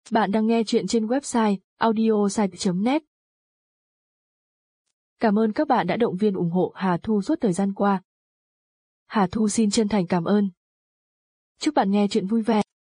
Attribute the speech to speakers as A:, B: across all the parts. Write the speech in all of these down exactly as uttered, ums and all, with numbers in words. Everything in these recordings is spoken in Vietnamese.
A: Bạn đang nghe chuyện trên website audiosite chấm net. Cảm ơn các bạn đã động viên ủng hộ Hà Thu suốt thời gian qua. Hà Thu xin chân thành cảm ơn. Chúc bạn nghe chuyện vui vẻ.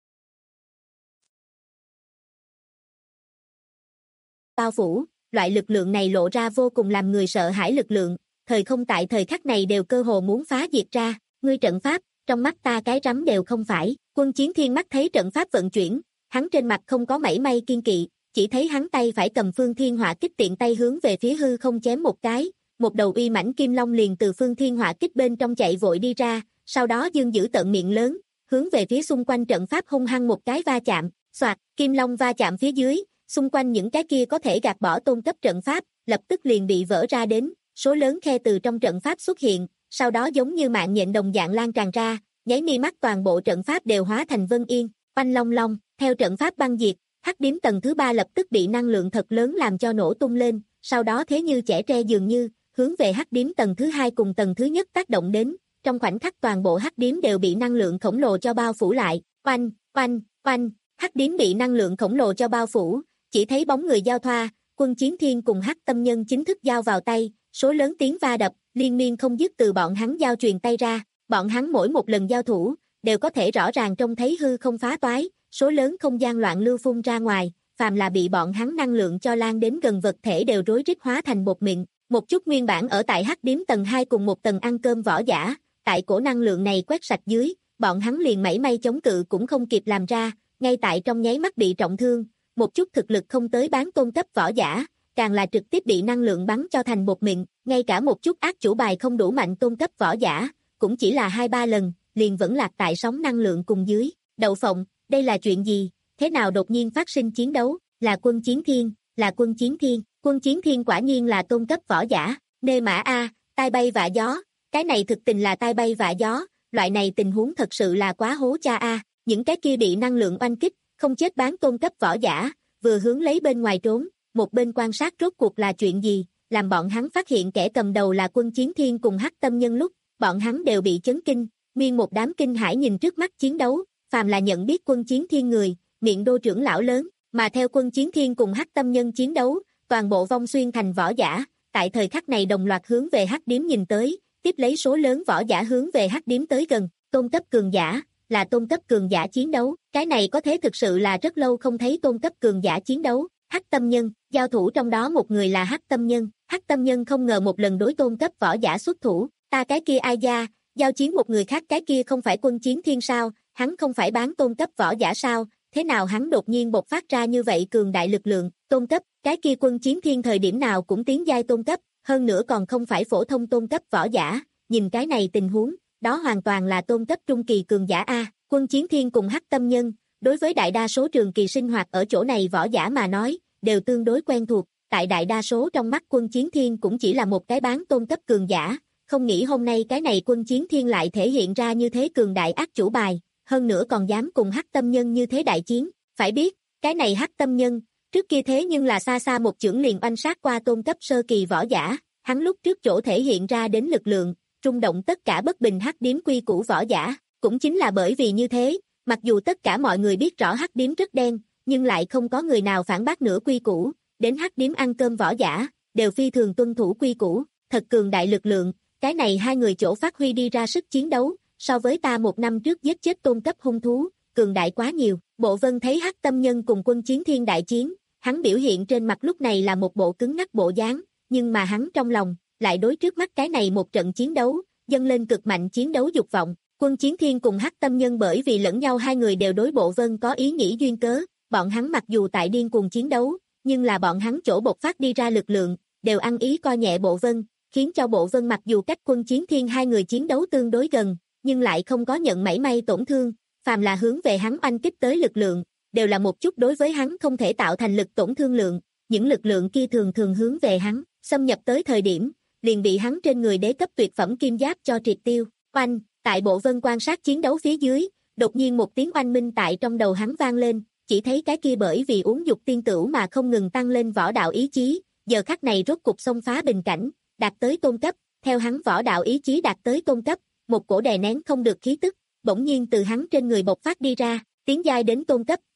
B: Bao phủ, loại lực lượng này lộ ra vô cùng làm người sợ hãi lực lượng, thời không tại thời khắc này đều cơ hồ muốn phá diệt ra, ngươi trận pháp, trong mắt ta cái rắm đều không phải. Quân Chiến Thiên mắt thấy trận pháp vận chuyển, hắn trên mặt không có mảy may kiên kỵ, chỉ thấy hắn tay phải cầm Phương Thiên Hỏa Kích tiện tay hướng về phía hư không chém một cái, một đầu uy mãnh kim long liền từ Phương Thiên Hỏa Kích bên trong chạy vội đi ra, sau đó dương giữ tận miệng lớn, hướng về phía xung quanh trận pháp hung hăng một cái va chạm, xoạt, kim long va chạm phía dưới, xung quanh những cái kia có thể gạt bỏ tôn cấp trận pháp, lập tức liền bị vỡ ra đến, số lớn khe từ trong trận pháp xuất hiện, sau đó giống như mạng nhện đồng dạng lan tràn ra, nháy mi mắt toàn bộ trận pháp đều hóa thành vân yên, oanh long long, theo trận pháp băng diệt, hắc điếm tầng thứ ba lập tức bị năng lượng thật lớn làm cho nổ tung lên, sau đó thế như chẻ tre dường như, hướng về hắc điếm tầng thứ hai cùng tầng thứ nhất tác động đến, trong khoảnh khắc toàn bộ hắc điếm đều bị năng lượng khổng lồ cho bao phủ lại, oanh, oanh, oanh, hắc điếm bị năng lượng khổng lồ cho bao phủ, chỉ thấy bóng người giao thoa, Quân Chiến Thiên cùng Hắc Tâm Nhân chính thức giao vào tay, số lớn tiếng va đập, liên miên không dứt từ bọn hắn giao truyền tay ra, bọn hắn mỗi một lần giao thủ, đều có thể rõ ràng trông thấy hư không phá toái, số lớn không gian loạn lưu phun ra ngoài, phàm là bị bọn hắn năng lượng cho lan đến gần vật thể đều rối rít hóa thành bột mịn, một chút nguyên bản ở tại Hắc điếm tầng hai cùng một tầng ăn cơm võ giả, tại cổ năng lượng này quét sạch dưới, bọn hắn liền mảy may chống cự cũng không kịp làm ra, ngay tại trong nháy mắt bị trọng thương, một chút thực lực không tới bán tôn cấp võ giả, càng là trực tiếp bị năng lượng bắn cho thành bột mịn, ngay cả một chút ác chủ bài không đủ mạnh tôn cấp võ giả, cũng chỉ là hai ba lần, liền vẫn lạc tại sóng năng lượng cùng dưới. Đậu phộng, đây là chuyện gì? Thế nào đột nhiên phát sinh chiến đấu? Là Quân Chiến Thiên, là Quân Chiến Thiên, Quân Chiến Thiên quả nhiên là tôn cấp võ giả, nê mã a, tai bay vạ gió, cái này thực tình là tai bay vạ gió, loại này tình huống thật sự là quá hố cha a, những cái kia bị năng lượng oanh kích, không chết bán tôn cấp võ giả, vừa hướng lấy bên ngoài trốn, một bên quan sát rốt cuộc là chuyện gì, làm bọn hắn phát hiện kẻ cầm đầu là Quân Chiến Thiên cùng Hắc Tâm Nhân lúc, bọn hắn đều bị chấn kinh, nguyên một đám kinh hãi nhìn trước mắt chiến đấu, phàm là nhận biết Quân Chiến Thiên người, miệng đô trưởng lão lớn, mà theo Quân Chiến Thiên cùng Hắc Tâm Nhân chiến đấu, toàn bộ vong xuyên thành võ giả, tại thời khắc này đồng loạt hướng về Hắc điếm nhìn tới, tiếp lấy số lớn võ giả hướng về Hắc điếm tới gần, tôn cấp cường giả, là tôn cấp cường giả chiến đấu, cái này có thế thực sự là rất lâu không thấy tôn cấp cường giả chiến đấu. Hắc Tâm Nhân, giao thủ trong đó một người là Hắc Tâm Nhân, Hắc Tâm Nhân không ngờ một lần đối tôn cấp võ giả xuất thủ, ta cái kia ai da, giao chiến một người khác cái kia không phải Quân Chiến Thiên sao, hắn không phải bán tôn cấp võ giả sao, thế nào hắn đột nhiên bộc phát ra như vậy cường đại lực lượng, tôn cấp, cái kia Quân Chiến Thiên thời điểm nào cũng tiến giai tôn cấp, hơn nữa còn không phải phổ thông tôn cấp võ giả, nhìn cái này tình huống, đó hoàn toàn là tôn cấp trung kỳ cường giả a. Quân Chiến Thiên cùng Hắc Tâm Nhân, đối với đại đa số trường kỳ sinh hoạt ở chỗ này võ giả mà nói, đều tương đối quen thuộc, tại đại đa số trong mắt Quân Chiến Thiên cũng chỉ là một cái bán tôn cấp cường giả, không nghĩ hôm nay cái này Quân Chiến Thiên lại thể hiện ra như thế cường đại ác chủ bài, hơn nữa còn dám cùng Hắc Tâm Nhân như thế đại chiến, phải biết, cái này Hắc Tâm Nhân, trước kia thế nhưng là xa xa một chưởng liền oanh sát qua tôn cấp sơ kỳ võ giả, hắn lúc trước chỗ thể hiện ra đến lực lượng, rung động tất cả bất bình Hắc điếm quy củ võ giả, cũng chính là bởi vì như thế, mặc dù tất cả mọi người biết rõ Hắc điếm rất đen, nhưng lại không có người nào phản bác nửa quy củ, đến Hắc điếm ăn cơm võ giả, đều phi thường tuân thủ quy củ, thật cường đại lực lượng, cái này hai người chỗ phát huy đi ra sức chiến đấu, so với ta một năm trước giết chết tôn cấp hung thú, cường đại quá nhiều. Bộ Vân thấy Hắc Tâm Nhân cùng Quân Chiến Thiên đại chiến, hắn biểu hiện trên mặt lúc này là một bộ cứng ngắc bộ dáng, nhưng mà hắn trong lòng, lại đối trước mắt cái này một trận chiến đấu, dâng lên cực mạnh chiến đấu dục vọng. Quân Chiến Thiên cùng Hắc Tâm Nhân bởi vì lẫn nhau hai người đều đối Bộ Vân có ý nghĩ duyên cớ, bọn hắn mặc dù tại điên cuồng chiến đấu, nhưng là bọn hắn chỗ bộc phát đi ra lực lượng, đều ăn ý coi nhẹ Bộ Vân, khiến cho Bộ Vân mặc dù cách Quân Chiến Thiên hai người chiến đấu tương đối gần, nhưng lại không có nhận mảy may tổn thương, phàm là hướng về hắn oanh kích tới lực lượng, đều là một chút đối với hắn không thể tạo thành lực tổn thương lượng, những lực lượng kia thường thường hướng về hắn, xâm nhập tới thời điểm, liền bị hắn trên người đế cấp tuyệt phẩm kim giáp cho triệt tiêu, oanh. Tại Bộ Vân quan sát chiến đấu phía dưới, đột nhiên một tiếng oanh minh tại trong đầu hắn vang lên, chỉ thấy cái kia bởi vì uống dục tiên tửu mà không ngừng tăng lên võ đạo ý chí, giờ khắc này rốt cục xông phá bình cảnh, đạt tới tôn cấp, theo hắn võ đạo ý chí đạt tới tôn cấp, một cổ đè nén không được khí tức, bỗng nhiên từ hắn trên người bộc phát đi ra, tiến giai đến tôn cấp,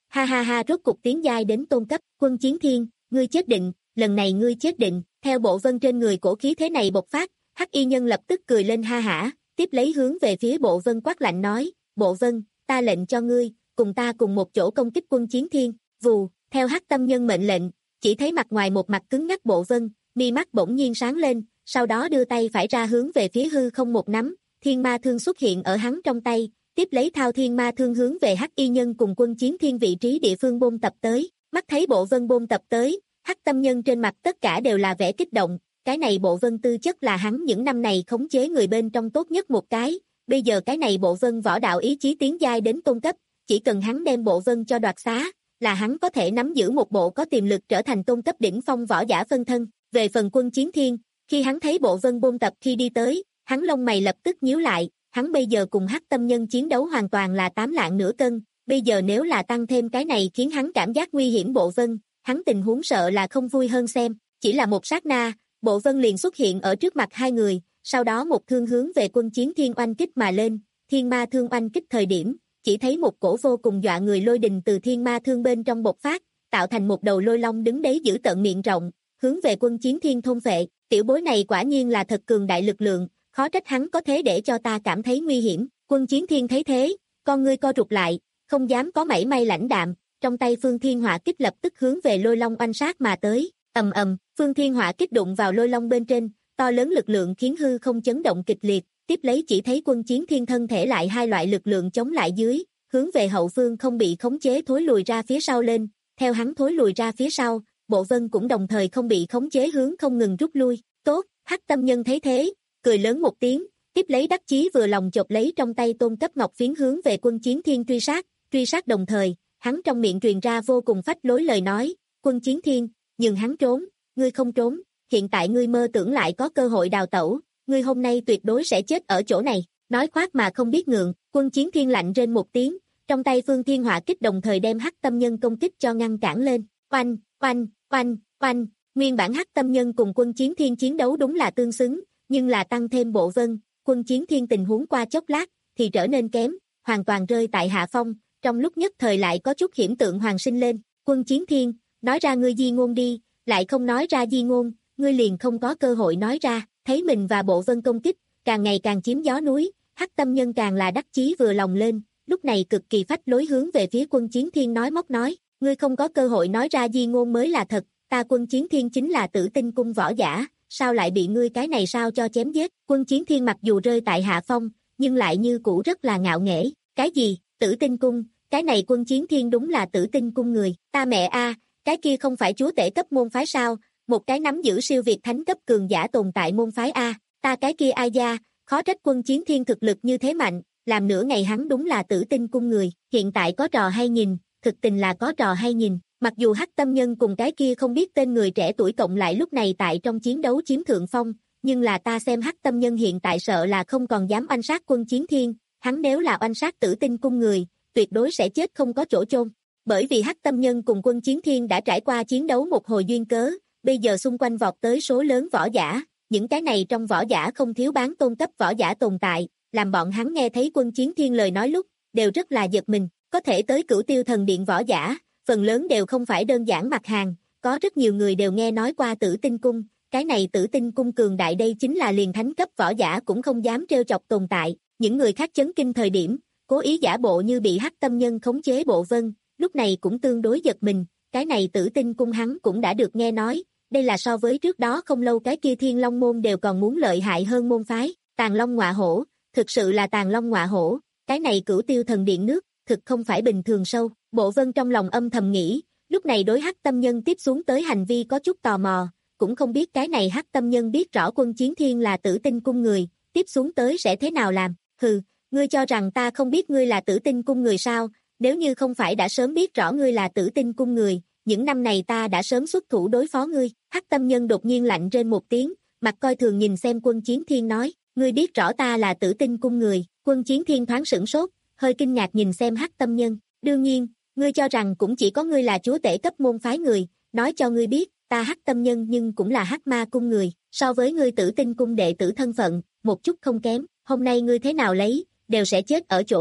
B: Ha ha ha, rốt cục tiến giai đến tôn cấp, Quân Chiến Thiên, ngươi chết định, lần này ngươi chết định, theo bộ vân trên người cổ khí thế này bộc phát, Hắc Y Nhân lập tức cười lên ha hả, tiếp lấy hướng về phía bộ vân quát lạnh nói, bộ vân, ta lệnh cho ngươi, cùng ta cùng một chỗ công kích Quân Chiến Thiên, vù, theo Hắc Tâm Nhân mệnh lệnh, chỉ thấy mặt ngoài một mặt cứng ngắc bộ vân, mi mắt bỗng nhiên sáng lên, sau đó đưa tay phải ra hướng về phía hư không một nắm, thiên ma thương xuất hiện ở hắn trong tay, tiếp lấy thao thiên ma thương hướng về Hắc Y Nhân cùng Quân Chiến Thiên vị trí địa phương bôn tập tới, mắt thấy bộ vân bôn tập tới, Hắc Tâm Nhân trên mặt tất cả đều là vẻ kích động, cái này bộ vân tư chất là hắn những năm này khống chế người bên trong tốt nhất một cái, bây giờ cái này bộ vân võ đạo ý chí tiến giai đến tôn cấp, chỉ cần hắn đem bộ vân cho đoạt xá, là hắn có thể nắm giữ một bộ có tiềm lực trở thành tôn cấp đỉnh phong võ giả phân thân. Về phần Quân Chiến Thiên, khi hắn thấy bộ vân bôn tập khi đi tới, hắn lông mày lập tức nhíu lại, hắn bây giờ cùng Hắc Tâm Nhân chiến đấu hoàn toàn là tám lạng nửa cân, bây giờ nếu là tăng thêm cái này khiến hắn cảm giác nguy hiểm bộ vân, hắn tình huống sợ là không vui hơn xem, chỉ là một sát na, bộ vân liền xuất hiện ở trước mặt hai người, sau đó một thương hướng về Quân Chiến Thiên oanh kích mà lên, thiên ma thương oanh kích thời điểm, chỉ thấy một cổ vô cùng dọa người lôi đình từ thiên ma thương bên trong bộc phát, tạo thành một đầu lôi long đứng đấy giữ tận miệng rộng, hướng về Quân Chiến Thiên thôn phệ, tiểu bối này quả nhiên là thật cường đại lực lượng, khó trách hắn có thế để cho ta cảm thấy nguy hiểm. Quân Chiến Thiên thấy thế, con ngươi co rụt lại, không dám có mảy may lãnh đạm, trong tay Phương Thiên Hỏa Kích lập tức hướng về lôi long oanh sát mà tới, ầm ầm, Phương Thiên Hỏa Kích đụng vào lôi long bên trên, to lớn lực lượng khiến hư không chấn động kịch liệt, tiếp lấy chỉ thấy Quân Chiến Thiên thân thể lại hai loại lực lượng chống lại dưới, hướng về hậu phương không bị khống chế thối lùi ra phía sau lên, theo hắn thối lùi ra phía sau, bộ vân cũng đồng thời không bị khống chế hướng không ngừng rút lui, tốt, Hắc Tâm Nhân thấy thế, cười lớn một tiếng, tiếp lấy đắc chí vừa lòng chộp lấy trong tay tôn cấp ngọc phiến hướng về Quân Chiến Thiên truy sát, truy sát đồng thời, hắn trong miệng truyền ra vô cùng phách lối lời nói, Quân Chiến Thiên, nhưng hắn trốn, ngươi không trốn, hiện tại ngươi mơ tưởng lại có cơ hội đào tẩu, ngươi hôm nay tuyệt đối sẽ chết ở chỗ này, nói khoác mà không biết ngượng, Quân Chiến Thiên lạnh rên một tiếng, trong tay Phương Thiên Hỏa Kích đồng thời đem Hắc Tâm Nhân công kích cho ngăn cản lên, oanh, oanh, oanh, oanh, nguyên bản Hắc Tâm Nhân cùng Quân Chiến Thiên chiến đấu đúng là tương xứng, nhưng là tăng thêm bộ vân, Quân Chiến Thiên tình huống qua chốc lát, thì trở nên kém, hoàn toàn rơi tại hạ phong, trong lúc nhất thời lại có chút hiểm tượng hoàng sinh lên, Quân Chiến Thiên, nói ra ngươi di ngôn đi, lại không nói ra di ngôn, ngươi liền không có cơ hội nói ra, thấy mình và bộ vân công kích, càng ngày càng chiếm gió núi, Hắc Tâm Nhân càng là đắc chí vừa lòng lên, lúc này cực kỳ phách lối hướng về phía Quân Chiến Thiên nói móc nói, ngươi không có cơ hội nói ra di ngôn mới là thật, ta Quân Chiến Thiên chính là Tử Tinh Cung võ giả, sao lại bị ngươi cái này sao cho chém giết, Quân Chiến Thiên mặc dù rơi tại hạ phong, nhưng lại như cũ rất là ngạo nghễ, cái gì, Tử Tinh Cung, cái này Quân Chiến Thiên đúng là Tử Tinh Cung người, ta mẹ a, cái kia không phải chúa tể cấp môn phái sao, một cái nắm giữ siêu việt thánh cấp cường giả tồn tại môn phái a, ta cái kia ai gia, khó trách Quân Chiến Thiên thực lực như thế mạnh, làm nửa ngày hắn đúng là Tử Tinh Cung người, hiện tại có trò hay nhìn, thực tình là có trò hay nhìn, mặc dù Hắc Tâm Nhân cùng cái kia không biết tên người trẻ tuổi cộng lại lúc này tại trong chiến đấu chiếm thượng phong, nhưng là ta xem Hắc Tâm Nhân hiện tại sợ là không còn dám oanh sát Quân Chiến Thiên, hắn nếu là oanh sát Tử Tinh Cung người, tuyệt đối sẽ chết không có chỗ chôn. Bởi vì Hắc Tâm Nhân cùng Quân Chiến Thiên đã trải qua chiến đấu một hồi duyên cớ, bây giờ xung quanh vọt tới số lớn võ giả, những cái này trong võ giả không thiếu bán tôn cấp võ giả tồn tại, làm bọn hắn nghe thấy Quân Chiến Thiên lời nói lúc, đều rất là giật mình, có thể tới Cửu Tiêu Thần Điện võ giả, phần lớn đều không phải đơn giản mặt hàng, có rất nhiều người đều nghe nói qua Tử Tinh Cung, cái này Tử Tinh Cung cường đại đây chính là liền thánh cấp võ giả cũng không dám trêu chọc tồn tại, những người khác chấn kinh thời điểm, cố ý giả bộ như bị Hắc Tâm Nhân khống chế bộ vân, lúc này cũng tương đối giật mình, cái này Tử Tinh Cung hắn cũng đã được nghe nói, đây là so với trước đó không lâu cái kia Thiên Long môn đều còn muốn lợi hại hơn môn phái, Tàng Long Ngọa Hổ, thực sự là Tàng Long Ngọa Hổ, cái này Cửu Tiêu Thần Điện nước, thực không phải bình thường sâu, bộ vân trong lòng âm thầm nghĩ, lúc này đối Hắc Tâm Nhân tiếp xuống tới hành vi có chút tò mò, cũng không biết cái này Hắc Tâm Nhân biết rõ Quân Chiến Thiên là Tử Tinh Cung người, tiếp xuống tới sẽ thế nào làm, hừ, ngươi cho rằng ta không biết ngươi là Tử Tinh Cung người sao, nếu như không phải đã sớm biết rõ ngươi là Tử Tinh Cung người, những năm này ta đã sớm xuất thủ đối phó ngươi, Hắc Tâm Nhân đột nhiên lạnh rên một tiếng, mặt coi thường nhìn xem Quân Chiến Thiên nói, ngươi biết rõ ta là Tử Tinh Cung người, Quân Chiến Thiên thoáng sửng sốt, hơi kinh ngạc nhìn xem Hắc Tâm Nhân, đương nhiên, ngươi cho rằng cũng chỉ có ngươi là chúa tể cấp môn phái người, nói cho ngươi biết, ta Hắc Tâm Nhân nhưng cũng là Hắc Ma Cung người, so với ngươi Tử Tinh Cung đệ tử thân phận, một chút không kém, hôm nay ngươi thế nào lấy, đều sẽ chết ở chỗ này,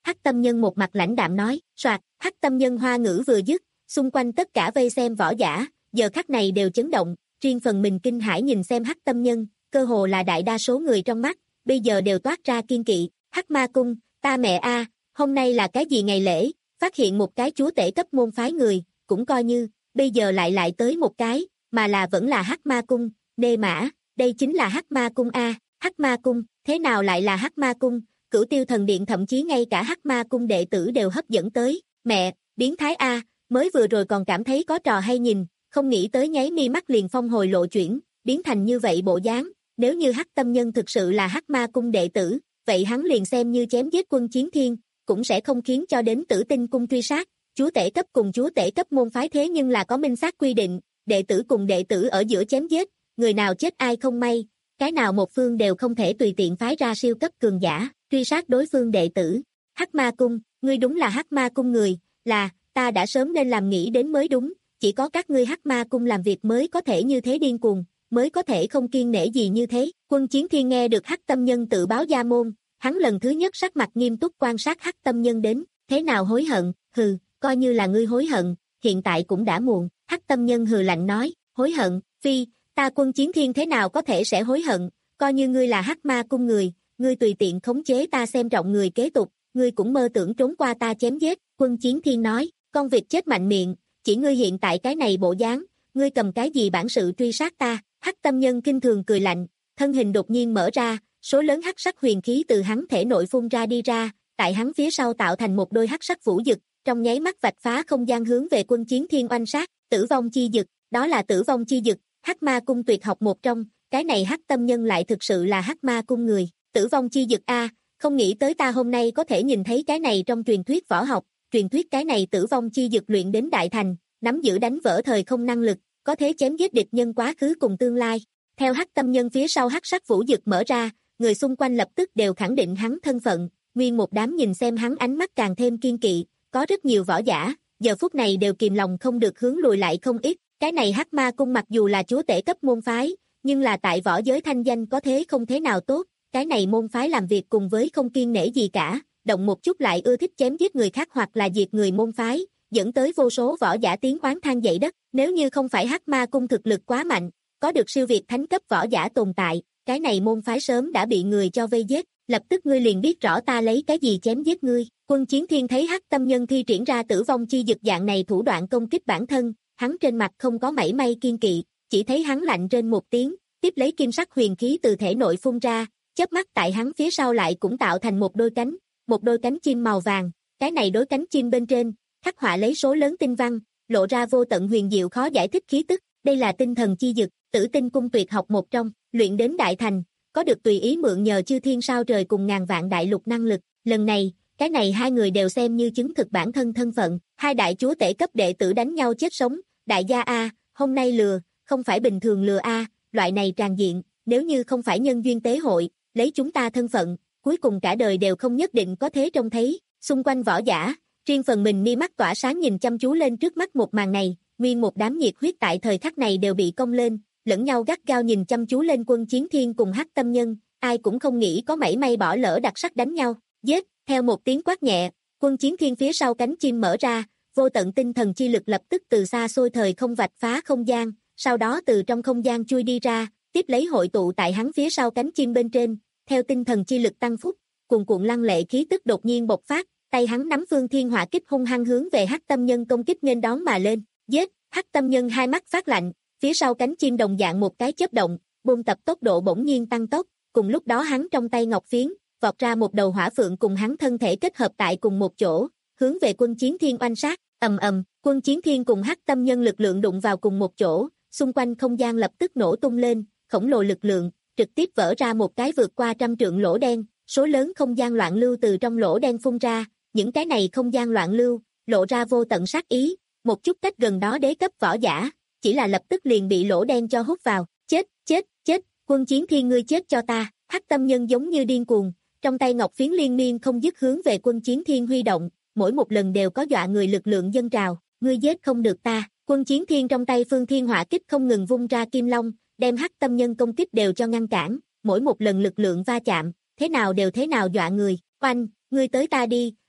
B: Hắc Tâm Nhân một mặt lãnh đạm nói, soạt, Hắc Tâm Nhân hoa ngữ vừa dứt, xung quanh tất cả vây xem võ giả, giờ khắc này đều chấn động, riêng phần mình kinh hãi nhìn xem Hắc Tâm Nhân, cơ hồ là đại đa số người trong mắt, bây giờ đều toát ra kiên kỵ, Hắc Ma Cung, ta mẹ a, hôm nay là cái gì ngày lễ, phát hiện một cái chúa tể cấp môn phái người, cũng coi như, bây giờ lại lại tới một cái, mà là vẫn là Hắc Ma Cung, nê mã, đây chính là Hắc Ma Cung a, Hắc Ma Cung, thế nào lại là Hắc Ma Cung, Cửu Tiêu Thần Điện thậm chí ngay cả Hắc Ma Cung đệ tử đều hấp dẫn tới, mẹ, biến thái a, mới vừa rồi còn cảm thấy có trò hay nhìn, không nghĩ tới nháy mi mắt liền phong hồi lộ chuyển, biến thành như vậy bộ dáng, nếu như Hắc Tâm Nhân thực sự là Hắc Ma Cung đệ tử, vậy hắn liền xem như chém giết Quân Chiến Thiên, cũng sẽ không khiến cho đến Tử Tinh Cung truy sát, chúa tể cấp cùng chúa tể cấp môn phái thế nhưng là có minh xác quy định, đệ tử cùng đệ tử ở giữa chém giết, người nào chết ai không may, cái nào một phương đều không thể tùy tiện phái ra siêu cấp cường giả, truy sát đối phương đệ tử. Hắc Ma Cung, ngươi đúng là Hắc Ma Cung người, là, ta đã sớm nên làm nghĩ đến mới đúng, chỉ có các ngươi Hắc Ma Cung làm việc mới có thể như thế điên cuồng, mới có thể không kiêng nể gì như thế. Quân Chiến Thiên nghe được Hắc Tâm Nhân tự báo gia môn, hắn lần thứ nhất sắc mặt nghiêm túc quan sát Hắc Tâm Nhân đến, thế nào hối hận, hừ, coi như là ngươi hối hận, hiện tại cũng đã muộn. Hắc Tâm Nhân hừ lạnh nói, hối hận, phi, ta Quân Chiến Thiên thế nào có thể sẽ hối hận, coi như ngươi là Hắc Ma Cung người, ngươi tùy tiện khống chế ta xem trọng người kế tục, ngươi cũng mơ tưởng trốn qua ta chém giết. Quân Chiến Thiên nói, con vịt chết mạnh miệng, chỉ ngươi hiện tại cái này bộ dáng, ngươi cầm cái gì bản sự truy sát ta. Hắc Tâm Nhân kinh thường cười lạnh, thân hình đột nhiên mở ra, số lớn hắc sắc huyền khí từ hắn thể nội phun ra đi ra, tại hắn phía sau tạo thành một đôi hắc sắc vũ dực, trong nháy mắt vạch phá không gian hướng về Quân Chiến Thiên oanh sát. Tử vong chi dực, đó là tử vong chi dực, Hắc Ma Cung tuyệt học một trong, cái này Hắc Tâm Nhân lại thực sự là Hắc Ma Cung người. Tử vong chi dực a, không nghĩ tới ta hôm nay có thể nhìn thấy cái này trong truyền thuyết võ học, truyền thuyết cái này tử vong chi dực luyện đến đại thành, nắm giữ đánh vỡ thời không năng lực, có thể chém giết địch nhân quá khứ cùng tương lai. Theo Hắc Tâm Nhân phía sau hắc sắc vũ dực mở ra, người xung quanh lập tức đều khẳng định hắn thân phận, nguyên một đám nhìn xem hắn ánh mắt càng thêm kiên kỵ, có rất nhiều võ giả, giờ phút này đều kìm lòng không được hướng lùi lại không ít. Cái này Hắc Ma Cung mặc dù là chúa tể cấp môn phái, nhưng là tại võ giới thanh danh có thế không thế nào tốt, cái này môn phái làm việc cùng với không kiêng nể gì cả, động một chút lại ưa thích chém giết người khác hoặc là diệt người môn phái, dẫn tới vô số võ giả tiếng oán than dậy đất. Nếu như không phải Hắc Ma Cung thực lực quá mạnh, có được siêu việt thánh cấp võ giả tồn tại, cái này môn phái sớm đã bị người cho vây giết, lập tức ngươi liền biết rõ ta lấy cái gì chém giết ngươi. Quân Chiến Thiên thấy Hắc Tâm Nhân thi triển ra tử vong chi dực dạng này thủ đoạn công kích bản thân, hắn trên mặt không có mảy may kiên kỵ, chỉ thấy hắn lạnh trên một tiếng, tiếp lấy kim sắc huyền khí từ thể nội phun ra, chớp mắt tại hắn phía sau lại cũng tạo thành một đôi cánh, một đôi cánh chim màu vàng, cái này đối cánh chim bên trên khắc họa lấy số lớn tinh văn, lộ ra vô tận huyền diệu khó giải thích khí tức, đây là tinh thần chi dực, Tử Tinh Cung tuyệt học một trong, luyện đến đại thành, có được tùy ý mượn nhờ chư thiên sao trời cùng ngàn vạn đại lục năng lực. Lần này, cái này hai người đều xem như chứng thực bản thân thân phận, hai đại chúa tể cấp đệ tử đánh nhau chết sống, đại gia a, hôm nay lừa, không phải bình thường lừa a, loại này tràn diện, nếu như không phải nhân duyên tế hội, lấy chúng ta thân phận, cuối cùng cả đời đều không nhất định có thế trông thấy. Xung quanh võ giả, riêng phần mình mi mắt tỏa sáng nhìn chăm chú lên trước mắt một màn này, nguyên một đám nhiệt huyết tại thời khắc này đều bị cong lên, lẫn nhau gắt gao nhìn chăm chú lên Quân Chiến Thiên cùng Hắc Tâm Nhân, ai cũng không nghĩ có mảy may bỏ lỡ đặc sắc đánh nhau. Giết, theo một tiếng quát nhẹ, Quân Chiến Thiên phía sau cánh chim mở ra, vô tận tinh thần chi lực lập tức từ xa xôi thời không vạch phá không gian, sau đó từ trong không gian chui đi ra, tiếp lấy hội tụ tại hắn phía sau cánh chim bên trên, theo tinh thần chi lực tăng phúc, cuồn cuộn lăng lệ khí tức đột nhiên bộc phát, tay hắn nắm Phương Thiên Hỏa Kích hung hăng hướng về Hắc Tâm Nhân công kích nghênh đón mà lên. Giết, Hắc Tâm Nhân hai mắt phát lạnh, phía sau cánh chim đồng dạng một cái chớp động, buôn tập tốc độ bỗng nhiên tăng tốc, cùng lúc đó hắn trong tay ngọc phiến, vọt ra một đầu hỏa phượng cùng hắn thân thể kết hợp tại cùng một chỗ, hướng về Quân Chiến Thiên oanh sát. Ầm ầm, Quân Chiến Thiên cùng Hắc Tâm Nhân lực lượng đụng vào cùng một chỗ, xung quanh không gian lập tức nổ tung lên, khổng lồ lực lượng trực tiếp vỡ ra một cái vượt qua trăm trượng lỗ đen, số lớn không gian loạn lưu từ trong lỗ đen phun ra, những cái này không gian loạn lưu lộ ra vô tận sát ý, một chút cách gần đó đế cấp võ giả, chỉ là lập tức liền bị lỗ đen cho hút vào. Chết, chết, chết, Quân Chiến Thiên ngươi chết cho ta. Hắc Tâm Nhân giống như điên cuồng, trong tay ngọc phiến liên miên không dứt hướng về Quân Chiến Thiên huy động, mỗi một lần đều có dọa người lực lượng dâng trào, ngươi giết không được ta. Quân Chiến Thiên trong tay Phương Thiên Hỏa Kích không ngừng vung ra kim long, đem Hắc Tâm Nhân công kích đều cho ngăn cản, mỗi một lần lực lượng va chạm, thế nào đều thế nào dọa người. Oanh, ngươi tới ta đi,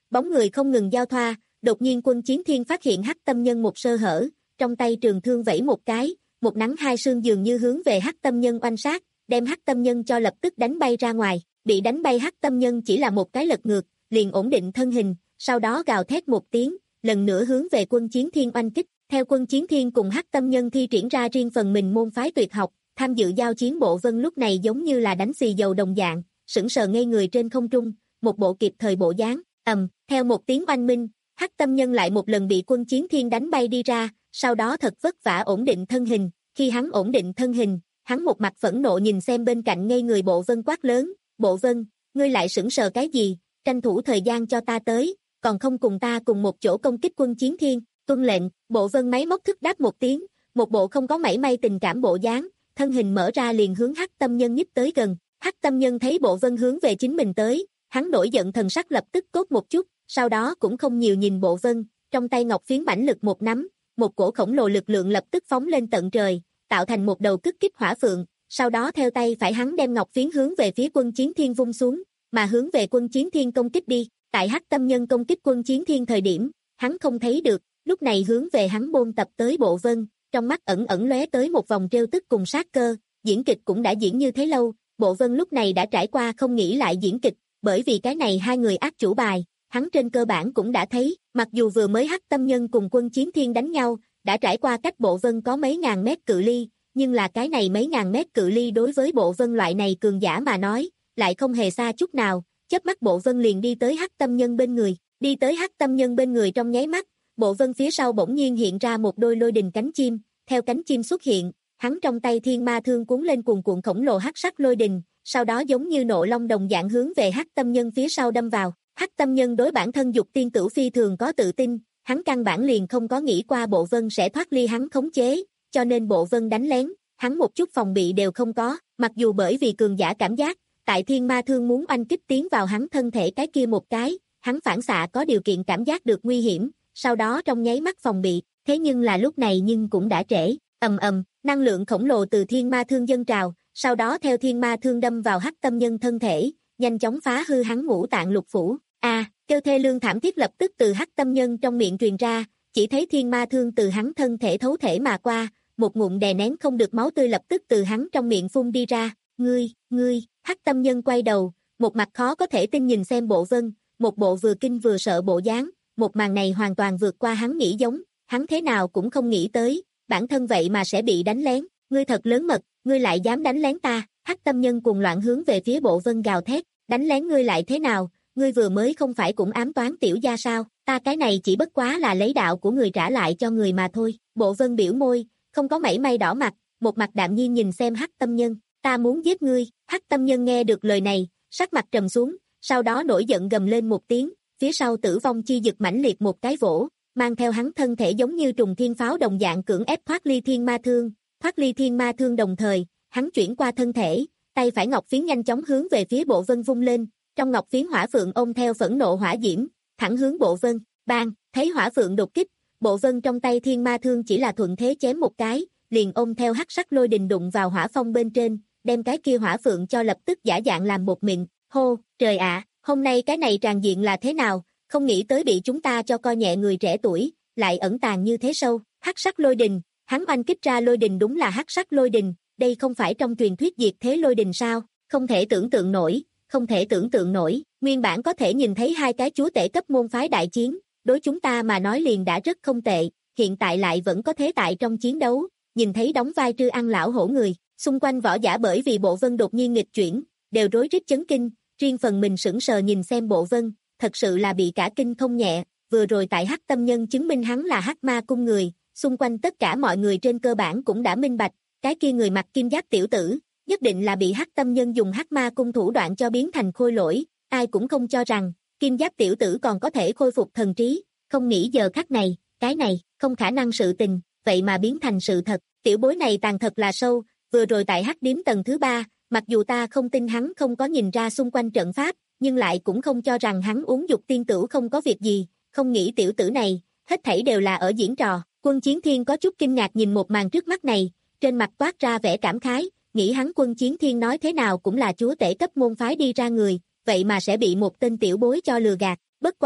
B: bóng người không ngừng giao thoa, đột nhiên Quân Chiến Thiên phát hiện Hắc Tâm Nhân một sơ hở, trong tay trường thương vẫy một cái, một nắng hai sương dường như hướng về Hắc Tâm Nhân oanh sát, đem Hắc Tâm Nhân cho lập tức đánh bay ra ngoài, bị đánh bay Hắc Tâm Nhân chỉ là một cái lật ngược, liền ổn định thân hình, sau đó gào thét một tiếng, lần nữa hướng về Quân Chiến Thiên oanh kích. Theo Quân Chiến Thiên cùng Hắc Tâm Nhân thi triển ra riêng phần mình môn phái tuyệt học, tham dự giao chiến Bộ Vân lúc này giống như là đánh xì dầu đồng dạng, sững sờ ngây người trên không trung, một bộ kịp thời bộ dáng. Ầm, theo một tiếng oanh minh, Hắc Tâm Nhân lại một lần bị Quân Chiến Thiên đánh bay đi ra, sau đó thật vất vả ổn định thân hình, khi hắn ổn định thân hình, hắn một mặt phẫn nộ nhìn xem bên cạnh ngây người Bộ Vân quát lớn, Bộ Vân, ngươi lại sững sờ cái gì, tranh thủ thời gian cho ta tới, còn không cùng ta cùng một chỗ công kích Quân Chiến Thiên. Tuân lệnh. Bộ Vân máy móc thức đáp một tiếng, một bộ không có mảy may tình cảm bộ dáng, thân hình mở ra liền hướng Hắc Tâm Nhân nhích tới gần. Hắc Tâm Nhân thấy Bộ Vân hướng về chính mình tới, hắn nổi giận thần sắc lập tức cốt một chút, sau đó cũng không nhiều nhìn Bộ Vân, trong tay ngọc phiến mãnh lực một nắm, một cổ khổng lồ lực lượng lập tức phóng lên tận trời, tạo thành một đầu kích kích hỏa phượng, sau đó theo tay phải hắn đem ngọc phiến hướng về phía Quân Chiến Thiên vung xuống, mà hướng về Quân Chiến Thiên công kích đi. Tại Hắc Tâm Nhân công kích Quân Chiến Thiên thời điểm, hắn không thấy được, lúc này hướng về hắn bôn tập tới Bộ Vân, trong mắt ẩn ẩn lóe tới một vòng trêu tức cùng sát cơ, diễn kịch cũng đã diễn như thế lâu, Bộ Vân lúc này đã trải qua không nghĩ lại diễn kịch, bởi vì cái này hai người ác chủ bài, hắn trên cơ bản cũng đã thấy, mặc dù vừa mới Hắc Tâm Nhân cùng Quân Chiến Thiên đánh nhau, đã trải qua cách Bộ Vân có mấy ngàn mét cự ly, nhưng là cái này mấy ngàn mét cự ly đối với Bộ Vân loại này cường giả mà nói, lại không hề xa chút nào, chớp mắt Bộ Vân liền đi tới Hắc Tâm Nhân bên người, đi tới Hắc Tâm Nhân bên người trong nháy mắt, Bộ Vân phía sau bỗng nhiên hiện ra một đôi lôi đình cánh chim, theo cánh chim xuất hiện, hắn trong tay thiên ma thương cuốn lên cuồn cuộn khổng lồ hắc sắc lôi đình, sau đó giống như nộ long đồng dạng hướng về Hắc Tâm Nhân phía sau đâm vào. Hắc Tâm Nhân đối bản thân dục tiên tử phi thường có tự tin, hắn căn bản liền không có nghĩ qua Bộ Vân sẽ thoát ly hắn khống chế, cho nên Bộ Vân đánh lén, hắn một chút phòng bị đều không có, mặc dù bởi vì cường giả cảm giác, tại thiên ma thương muốn oanh kích tiến vào hắn thân thể cái kia một cái, hắn phản xạ có điều kiện cảm giác được nguy hiểm, sau đó trong nháy mắt phòng bị, thế nhưng là lúc này nhưng cũng đã trễ, ầm ầm, năng lượng khổng lồ từ thiên ma thương dâng trào, sau đó theo thiên ma thương đâm vào Hắc Tâm Nhân thân thể, nhanh chóng phá hư hắn ngũ tạng lục phủ. A, à, kêu thê lương thảm thiết lập tức từ Hắc Tâm Nhân trong miệng truyền ra, chỉ thấy thiên ma thương từ hắn thân thể thấu thể mà qua, một ngụm đè nén không được máu tươi lập tức từ hắn trong miệng phun đi ra. Ngươi, ngươi, Hắc Tâm Nhân quay đầu, một mặt khó có thể tin nhìn xem Bộ Vân, một bộ vừa kinh vừa sợ bộ dáng, một màn này hoàn toàn vượt qua hắn nghĩ giống, hắn thế nào cũng không nghĩ tới, bản thân vậy mà sẽ bị đánh lén, ngươi thật lớn mật, ngươi lại dám đánh lén ta. Hắc Tâm Nhân cuồng loạn hướng về phía Bộ Vân gào thét, đánh lén ngươi lại thế nào, ngươi vừa mới không phải cũng ám toán tiểu gia sao, ta cái này chỉ bất quá là lấy đạo của người trả lại cho người mà thôi. Bộ Vân biểu môi, không có mảy may đỏ mặt, một mặt đạm nhiên nhìn xem Hắc Tâm Nhân, ta muốn giết ngươi. Hắc Tâm Nhân nghe được lời này, sắc mặt trầm xuống, sau đó nổi giận gầm lên một tiếng, phía sau tử vong chi dực mãnh liệt một cái vỗ, mang theo hắn thân thể giống như trùng thiên pháo đồng dạng cưỡng ép thoát ly thiên ma thương, thoát ly thiên ma thương đồng thời, hắn chuyển qua thân thể, tay phải ngọc phiến nhanh chóng hướng về phía Bộ Vân vung lên, trong ngọc phiến hỏa phượng ôm theo phẫn nộ hỏa diễm, thẳng hướng Bộ Vân. Bang, thấy hỏa phượng đột kích, Bộ Vân trong tay thiên ma thương chỉ là thuận thế chém một cái, liền ôm theo hắc sắc lôi đình đụng vào hỏa phong bên trên, đem cái kia hỏa phượng cho lập tức giả dạng làm bột mịn. Hô, trời ạ, hôm nay cái này tràn diện là thế nào, không nghĩ tới bị chúng ta cho coi nhẹ người trẻ tuổi, lại ẩn tàng như thế sâu. Hắc sắc lôi đình, hắn oanh kích ra lôi đình đúng là hắc sắc lôi đình, đây không phải trong truyền thuyết diệt thế lôi đình sao, không thể tưởng tượng nổi, không thể tưởng tượng nổi, nguyên bản có thể nhìn thấy hai cái chúa tể cấp môn phái đại chiến, đối chúng ta mà nói liền đã rất không tệ, hiện tại lại vẫn có thế tại trong chiến đấu, nhìn thấy đóng vai trư ăn lão hổ người, xung quanh võ giả bởi vì Bộ Vân đột nhiên nghịch chuyển, đều rối rít chấn kinh, riêng phần mình sững sờ nhìn xem Bộ Vân, thật sự là bị cả kinh không nhẹ, vừa rồi tại Hắc Tâm Nhân chứng minh hắn là Hắc Ma cung người, xung quanh tất cả mọi người trên cơ bản cũng đã minh bạch, cái kia người mặc kim giáp tiểu tử, nhất định là bị Hắc Tâm Nhân dùng Hắc Ma cung thủ đoạn cho biến thành khôi lỗi, ai cũng không cho rằng, kim giáp tiểu tử còn có thể khôi phục thần trí, không nghĩ giờ khắc này, cái này, không khả năng sự tình, vậy mà biến thành sự thật, tiểu bối này tàn thật là sâu, vừa rồi tại Hắc điếm tầng thứ ba, mặc dù ta không tin hắn không có nhìn ra xung quanh trận pháp, nhưng lại cũng không cho rằng hắn uống dục tiên tử không có việc gì, không nghĩ tiểu tử này, hết thảy đều là ở diễn trò. Quân Chiến Thiên có chút kinh ngạc nhìn một màn trước mắt này, trên mặt toát ra vẻ cảm khái, nghĩ hắn Quân Chiến Thiên nói thế nào cũng là chúa tể cấp môn phái đi ra người, vậy mà sẽ bị một tên tiểu bối cho lừa gạt, bất quá,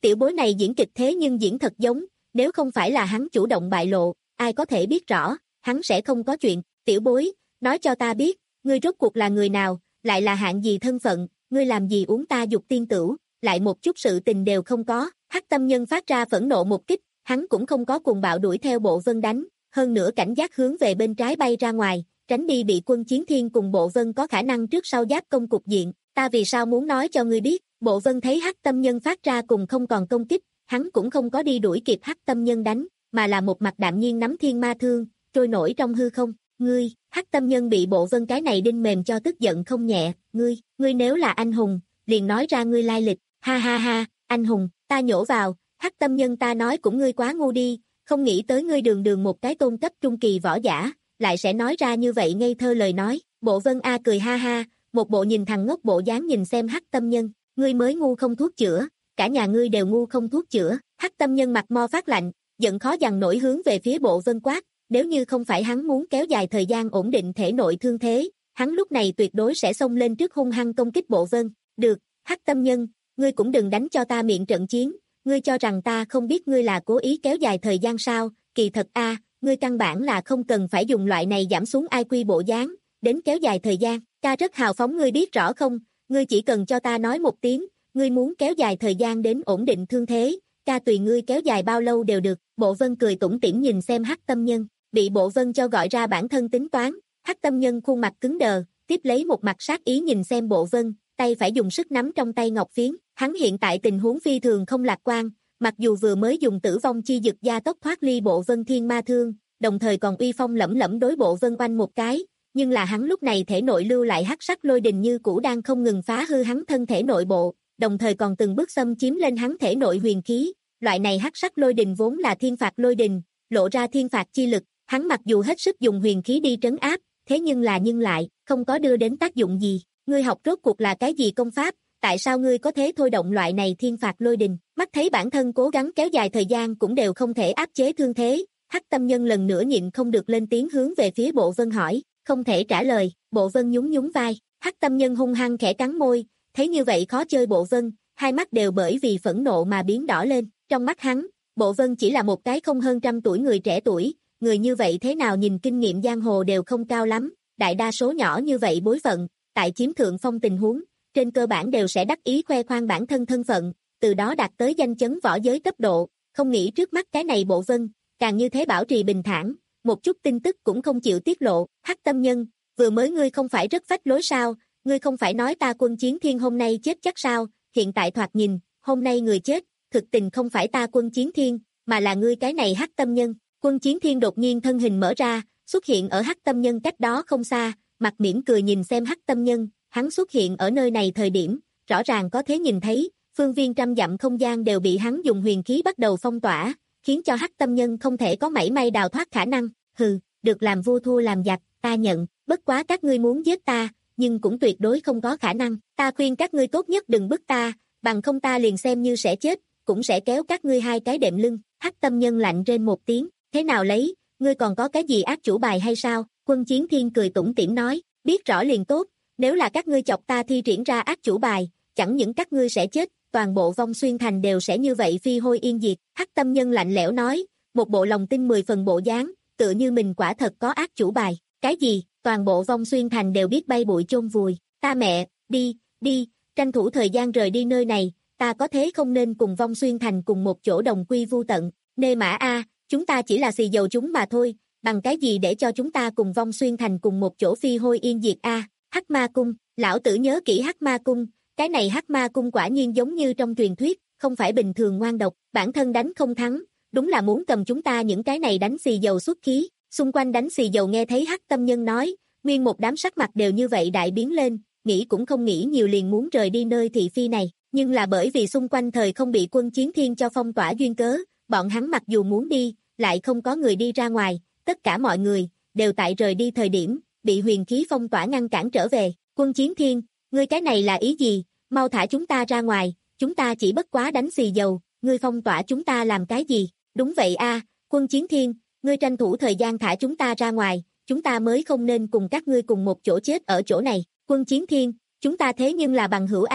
B: tiểu bối này diễn kịch thế nhưng diễn thật giống, nếu không phải là hắn chủ động bại lộ, ai có thể biết rõ, hắn sẽ không có chuyện. Tiểu bối, nói cho ta biết, ngươi rốt cuộc là người nào, lại là hạng gì thân phận, ngươi làm gì uống ta dục tiên tửu, lại một chút sự tình đều không có. Hắc tâm nhân phát ra phẫn nộ một kích, hắn cũng không có cuồng bạo đuổi theo Bộ Vân đánh, hơn nữa cảnh giác hướng về bên trái bay ra ngoài, tránh đi bị Quân Chiến Thiên cùng Bộ Vân có khả năng trước sau giáp công cục diện. Ta vì sao muốn nói cho ngươi biết? Bộ Vân thấy Hắc tâm nhân phát ra cùng không còn công kích, hắn cũng không có đi đuổi kịp Hắc tâm nhân đánh, mà là một mặt đạm nhiên nắm thiên ma thương, trôi nổi trong hư không. Ngươi, Hắc tâm nhân bị Bộ Vân cái này đinh mềm cho tức giận không nhẹ, ngươi, ngươi nếu là anh hùng, liền nói ra ngươi lai lịch, ha ha ha, anh hùng, ta nhổ vào, Hắc tâm nhân ta nói cũng ngươi quá ngu đi, không nghĩ tới ngươi đường đường một cái tôn cấp trung kỳ võ giả, lại sẽ nói ra như vậy ngây thơ lời nói. Bộ Vân A cười ha ha, một bộ nhìn thằng ngốc bộ dáng nhìn xem Hắc tâm nhân, ngươi mới ngu không thuốc chữa, cả nhà ngươi đều ngu không thuốc chữa. Hắc tâm nhân mặt mo phát lạnh, giận khó dằn nổi hướng về phía Bộ Vân quát, nếu như không phải hắn muốn kéo dài thời gian ổn định thể nội thương thế, hắn lúc này tuyệt đối sẽ xông lên trước hung hăng công kích Bộ Vân. Được, Hắc tâm nhân, ngươi cũng đừng đánh cho ta miệng trận chiến, ngươi cho rằng ta không biết ngươi là cố ý kéo dài thời gian sao, kỳ thật a, ngươi căn bản là không cần phải dùng loại này giảm xuống i kiu bộ dáng, đến kéo dài thời gian, ca rất hào phóng ngươi biết rõ không, ngươi chỉ cần cho ta nói một tiếng, ngươi muốn kéo dài thời gian đến ổn định thương thế, ca tùy ngươi kéo dài bao lâu đều được. Bộ Vân cười tủm tỉm nhìn xem Hắc tâm nhân, bị Bộ Vân cho gọi ra bản thân tính toán, Hắc tâm nhân khuôn mặt cứng đờ, tiếp lấy một mặt sát ý nhìn xem Bộ Vân, tay phải dùng sức nắm trong tay ngọc phiến, hắn hiện tại tình huống phi thường không lạc quan, mặc dù vừa mới dùng tử vong chi dực gia tốc thoát ly Bộ Vân thiên ma thương, đồng thời còn uy phong lẫm lẫm đối Bộ Vân oanh một cái, nhưng là hắn lúc này thể nội lưu lại hắc sắc lôi đình như cũ đang không ngừng phá hư hắn thân thể nội bộ, đồng thời còn từng bước xâm chiếm lên hắn thể nội huyền khí, loại này hắc sắc lôi đình vốn là thiên phạt lôi đình, lộ ra thiên phạt chi lực, hắn mặc dù hết sức dùng huyền khí đi trấn áp, thế nhưng là nhưng lại không có đưa đến tác dụng gì. Ngươi học rốt cuộc là cái gì công pháp, tại sao ngươi có thể thôi động loại này thiên phạt lôi đình? Mắt thấy bản thân cố gắng kéo dài thời gian cũng đều không thể áp chế thương thế, Hắc tâm nhân lần nữa nhịn không được lên tiếng hướng về phía Bộ Vân hỏi, không thể trả lời. Bộ Vân nhún nhún vai, Hắc tâm nhân hung hăng khẽ cắn môi, thấy như vậy khó chơi Bộ Vân, hai mắt đều bởi vì phẫn nộ mà biến đỏ lên, trong mắt hắn, Bộ Vân chỉ là một cái không hơn trăm tuổi người trẻ tuổi, người như vậy thế nào nhìn kinh nghiệm giang hồ đều không cao lắm, đại đa số nhỏ như vậy bối phận, tại chiếm thượng phong tình huống, trên cơ bản đều sẽ đắc ý khoe khoang bản thân thân phận, từ đó đạt tới danh chấn võ giới cấp độ, không nghĩ trước mắt cái này Bộ Vân, càng như thế bảo trì bình thản, một chút tin tức cũng không chịu tiết lộ. Hắc tâm nhân, vừa mới ngươi không phải rất phách lối sao, ngươi không phải nói ta Quân Chiến Thiên hôm nay chết chắc sao, hiện tại thoạt nhìn, hôm nay người chết, thực tình không phải ta Quân Chiến Thiên, mà là ngươi cái này Hắc tâm nhân. Quân Chiến Thiên đột nhiên thân hình mở ra, xuất hiện ở Hắc tâm nhân cách đó không xa, mặt mỉm cười nhìn xem Hắc tâm nhân, hắn xuất hiện ở nơi này thời điểm, rõ ràng có thể nhìn thấy, phương viên trăm dặm không gian đều bị hắn dùng huyền khí bắt đầu phong tỏa, khiến cho Hắc tâm nhân không thể có mảy may đào thoát khả năng. Hừ, được làm vua thua làm giặc, ta nhận, bất quá các ngươi muốn giết ta, nhưng cũng tuyệt đối không có khả năng, ta khuyên các ngươi tốt nhất đừng bức ta, bằng không ta liền xem như sẽ chết, cũng sẽ kéo các ngươi hai cái đệm lưng. Hắc tâm nhân lạnh rên một tiếng, thế nào lấy, ngươi còn có cái gì ác chủ bài hay sao? Quân Chiến Thiên cười tủm tỉm nói, biết rõ liền tốt, nếu là các ngươi chọc ta thi triển ra ác chủ bài, chẳng những các ngươi sẽ chết, toàn bộ Vong Xuyên Thành đều sẽ như vậy phi hôi yên diệt. Hắc tâm nhân lạnh lẽo nói, một bộ lòng tin mười phần bộ dáng, tựa như mình quả thật có ác chủ bài. Cái gì? Toàn bộ Vong Xuyên Thành đều biết bay bụi chôn vùi. Ta mẹ, đi, đi, tranh thủ thời gian rời đi nơi này, ta có thế không nên cùng Vong Xuyên Thành cùng một chỗ đồng quy vu tận. Nê mã a, chúng ta chỉ là xì dầu chúng mà thôi, bằng cái gì để cho chúng ta cùng Vong Xuyên Thành cùng một chỗ phi hôi yên diệt a? Hắc Ma Cung, lão tử nhớ kỹ Hắc Ma Cung, cái này Hắc Ma Cung quả nhiên giống như trong truyền thuyết, không phải bình thường ngoan độc, bản thân đánh không thắng, đúng là muốn cầm chúng ta những cái này đánh xì dầu xuất khí. Xung quanh đánh xì dầu nghe thấy Hắc tâm nhân nói, nguyên một đám sắc mặt đều như vậy đại biến lên, nghĩ cũng không nghĩ nhiều liền muốn rời đi nơi thị phi này, nhưng là bởi vì xung quanh thời không bị Quân Chiến Thiên cho phong tỏa duyên cớ, bọn hắn mặc dù muốn đi, lại không có người đi ra ngoài, tất cả mọi người đều tại rời đi thời điểm bị huyền khí phong tỏa ngăn cản trở về. Quân Chiến Thiên, ngươi cái này là ý gì? Mau thả chúng ta ra ngoài, chúng ta chỉ bất quá đánh xì dầu, ngươi phong tỏa chúng ta làm cái gì? Đúng vậy a, Quân Chiến Thiên, ngươi tranh thủ thời gian thả chúng ta ra ngoài, chúng ta mới không nên cùng các ngươi cùng một chỗ chết ở chỗ này. Quân Chiến Thiên, chúng ta thế nhưng là bằng hữu a,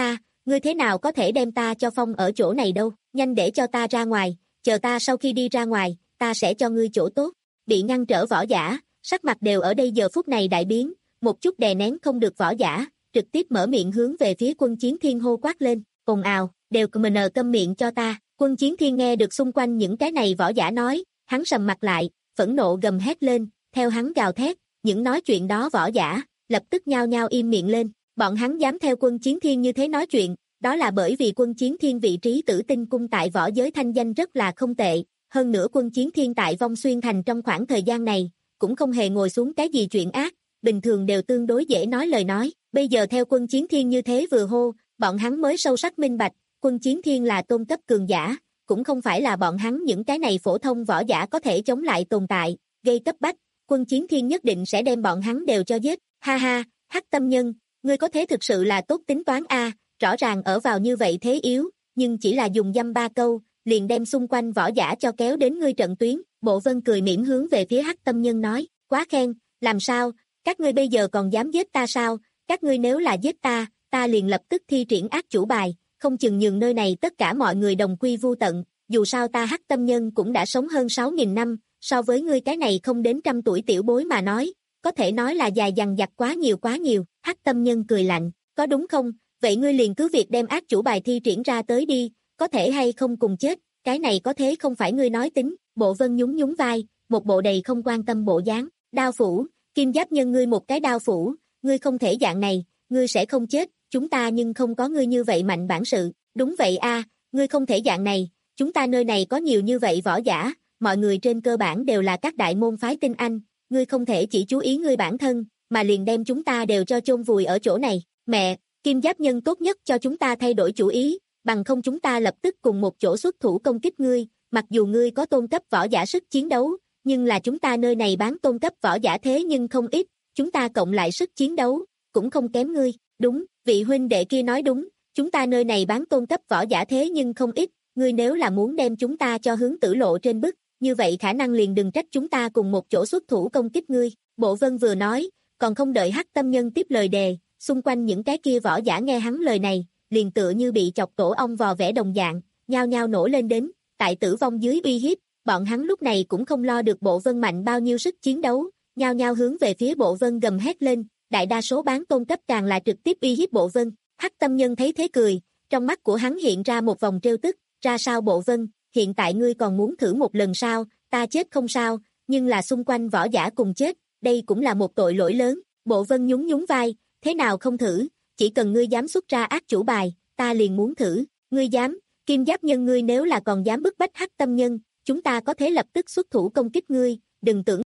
B: ngươi thế nào có thể đem ta cho phong ở chỗ này đâu, nhanh để cho ta ra ngoài, chờ ta sau khi đi ra ngoài, ta sẽ cho ngươi chỗ tốt. Bị ngăn trở võ giả, sắc mặt đều ở đây giờ phút này đại biến, một chút đè nén không được võ giả, trực tiếp mở miệng hướng về phía Quân Chiến Thiên hô quát lên, ồn ào, đều cùm nờ câm miệng cho ta. Quân Chiến Thiên nghe được xung quanh những cái này võ giả nói, hắn sầm mặt lại, phẫn nộ gầm hét lên, theo hắn gào thét, những nói chuyện đó võ giả, lập tức nhao nhao im miệng lên, bọn hắn dám theo Quân Chiến Thiên như thế nói chuyện, đó là bởi vì Quân Chiến Thiên vị trí Tử Tinh cung tại võ giới thanh danh rất là không tệ, hơn nữa Quân Chiến Thiên tại Vong Xuyên Thành trong khoảng thời gian này, cũng không hề ngồi xuống cái gì chuyện ác, bình thường đều tương đối dễ nói lời nói, bây giờ theo Quân Chiến Thiên như thế vừa hô, bọn hắn mới sâu sắc minh bạch, Quân Chiến Thiên là tôn cấp cường giả, cũng không phải là bọn hắn những cái này phổ thông võ giả có thể chống lại tồn tại, gây cấp bách, Quân Chiến Thiên nhất định sẽ đem bọn hắn đều cho giết, ha ha, Hắc Tâm Nhân, ngươi có thế thực sự là tốt tính toán a, rõ ràng ở vào như vậy thế yếu, nhưng chỉ là dùng dăm ba câu, liền đem xung quanh võ giả cho kéo đến ngươi trận tuyến, Bộ Vân cười mỉm hướng về phía Hắc Tâm Nhân nói, quá khen, làm sao, các ngươi bây giờ còn dám giết ta sao, các ngươi nếu là giết ta, ta liền lập tức thi triển ác chủ bài, không chừng nhường nơi này tất cả mọi người đồng quy vu tận, dù sao ta Hắc Tâm Nhân cũng đã sống hơn sáu nghìn năm, so với ngươi cái này không đến trăm tuổi tiểu bối mà nói, có thể nói là dài dằng dặc quá nhiều quá nhiều, Hắc Tâm Nhân cười lạnh, có đúng không, vậy ngươi liền cứ việc đem ác chủ bài thi triển ra tới đi, có thể hay không cùng chết, cái này có thế không phải ngươi nói tính, Bộ Vân nhún nhún vai, một bộ đầy không quan tâm bộ dáng, đao phủ, Kim Giáp Nhân ngươi một cái đao phủ, ngươi không thể dạng này, ngươi sẽ không chết, chúng ta nhưng không có ngươi như vậy mạnh bản sự, đúng vậy a, ngươi không thể dạng này, chúng ta nơi này có nhiều như vậy võ giả, mọi người trên cơ bản đều là các đại môn phái tinh anh, ngươi không thể chỉ chú ý ngươi bản thân, mà liền đem chúng ta đều cho chôn vùi ở chỗ này, mẹ, Kim Giáp Nhân tốt nhất cho chúng ta thay đổi chủ ý, bằng không chúng ta lập tức cùng một chỗ xuất thủ công kích ngươi, mặc dù ngươi có tôn cấp võ giả sức chiến đấu, nhưng là chúng ta nơi này bán tôn cấp võ giả thế nhưng không ít, chúng ta cộng lại sức chiến đấu, cũng không kém ngươi, đúng, vị huynh đệ kia nói đúng, chúng ta nơi này bán tôn cấp võ giả thế nhưng không ít, ngươi nếu là muốn đem chúng ta cho hướng tử lộ trên bức, như vậy khả năng liền đừng trách chúng ta cùng một chỗ xuất thủ công kích ngươi, Bộ Vân vừa nói, còn không đợi Hắc Tâm Nhân tiếp lời đề, xung quanh những cái kia võ giả nghe hắn lời này, liền tựa như bị chọc tổ ong vò vẽ đồng dạng, nhao nhao nổ lên đến, tại tử vong dưới uy hiếp, bọn hắn lúc này cũng không lo được Bộ Vân mạnh bao nhiêu sức chiến đấu, nhao nhao hướng về phía Bộ Vân gầm hét lên, đại đa số bán tôn cấp càng là trực tiếp uy hiếp Bộ Vân, Hắc Tâm Nhân thấy thế cười, trong mắt của hắn hiện ra một vòng trêu tức, ra sao Bộ Vân, hiện tại ngươi còn muốn thử một lần sao, ta chết không sao, nhưng là xung quanh võ giả cùng chết, đây cũng là một tội lỗi lớn, Bộ Vân nhún nhún vai, thế nào không thử, chỉ cần ngươi dám xuất ra ác chủ bài, ta liền muốn thử, ngươi dám, Kim Giáp Nhân ngươi nếu là còn dám bức bách Hắc Tâm Nhân, chúng ta có thể lập tức xuất thủ công kích ngươi, đừng tưởng.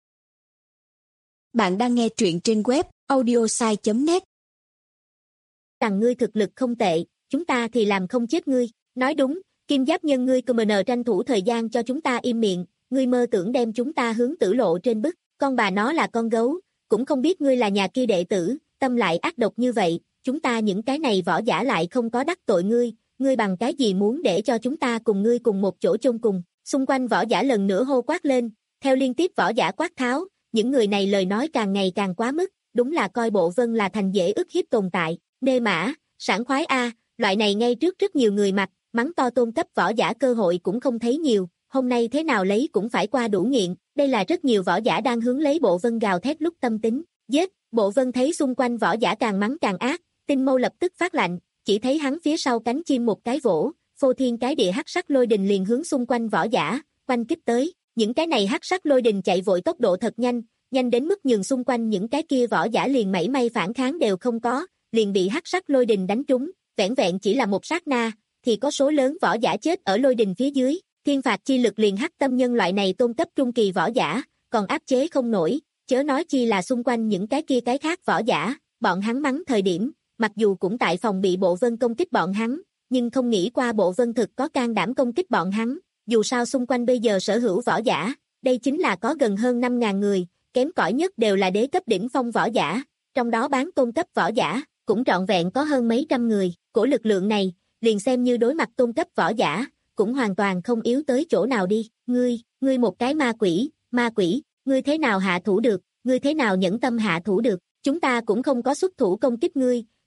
C: Bạn đang nghe truyện trên web audiosai chấm net.
B: Rằng ngươi thực lực không tệ, chúng ta thì làm không chết ngươi, nói đúng, Kim Giáp Nhân ngươi cùm nờ tranh thủ thời gian cho chúng ta im miệng, ngươi mơ tưởng đem chúng ta hướng tử lộ trên bức, con bà nó là con gấu, cũng không biết ngươi là nhà kia đệ tử, tâm lại ác độc như vậy, chúng ta những cái này võ giả lại không có đắc tội ngươi, ngươi bằng cái gì muốn để cho chúng ta cùng ngươi cùng một chỗ chôn cùng, xung quanh võ giả lần nữa hô quát lên, theo liên tiếp võ giả quát tháo, những người này lời nói càng ngày càng quá mức, đúng là coi Bộ Vân là thành dễ ức hiếp tồn tại, nê mã, sảng khoái a, loại này ngay trước rất nhiều người mặt, mắng to tôn cấp võ giả cơ hội cũng không thấy nhiều, hôm nay thế nào lấy cũng phải qua đủ nghiện, đây là rất nhiều võ giả đang hướng lấy Bộ Vân gào thét lúc tâm tính, giết, Bộ Vân thấy xung quanh võ giả càng mắng càng ác, tinh mâu lập tức phát lạnh, chỉ thấy hắn phía sau cánh chim một cái vỗ, phô thiên cái địa hắc sắc lôi đình liền hướng xung quanh võ giả, quanh kích tới, những cái này hắc sắc lôi đình chạy vội tốc độ thật nhanh, nhanh đến mức nhường xung quanh những cái kia võ giả liền mảy may phản kháng đều không có, liền bị hắc sắc lôi đình đánh trúng, vẻn vẹn chỉ là một sát na, thì có số lớn võ giả chết ở lôi đình phía dưới, thiên phạt chi lực liền Hắc Tâm Nhân loại này tôn cấp trung kỳ võ giả, còn áp chế không nổi, chớ nói chi là xung quanh những cái kia cái khác võ giả, bọn hắn mắng thời điểm, mặc dù cũng tại phòng bị Bộ Vân công kích bọn hắn, nhưng không nghĩ qua Bộ Vân thực có can đảm công kích bọn hắn, dù sao xung quanh bây giờ sở hữu võ giả, đây chính là có gần hơn năm ngàn người, kém cỏi nhất đều là đế cấp đỉnh phong võ giả, trong đó bán tôn cấp võ giả, cũng trọn vẹn có hơn mấy trăm người, của lực lượng này, liền xem như đối mặt tôn cấp võ giả, cũng hoàn toàn không yếu tới chỗ nào đi, ngươi, ngươi một cái ma quỷ, ma quỷ, ngươi thế nào hạ thủ được, ngươi thế nào nhẫn tâm hạ thủ được, chúng ta cũng không có xuất thủ công kích ngươi,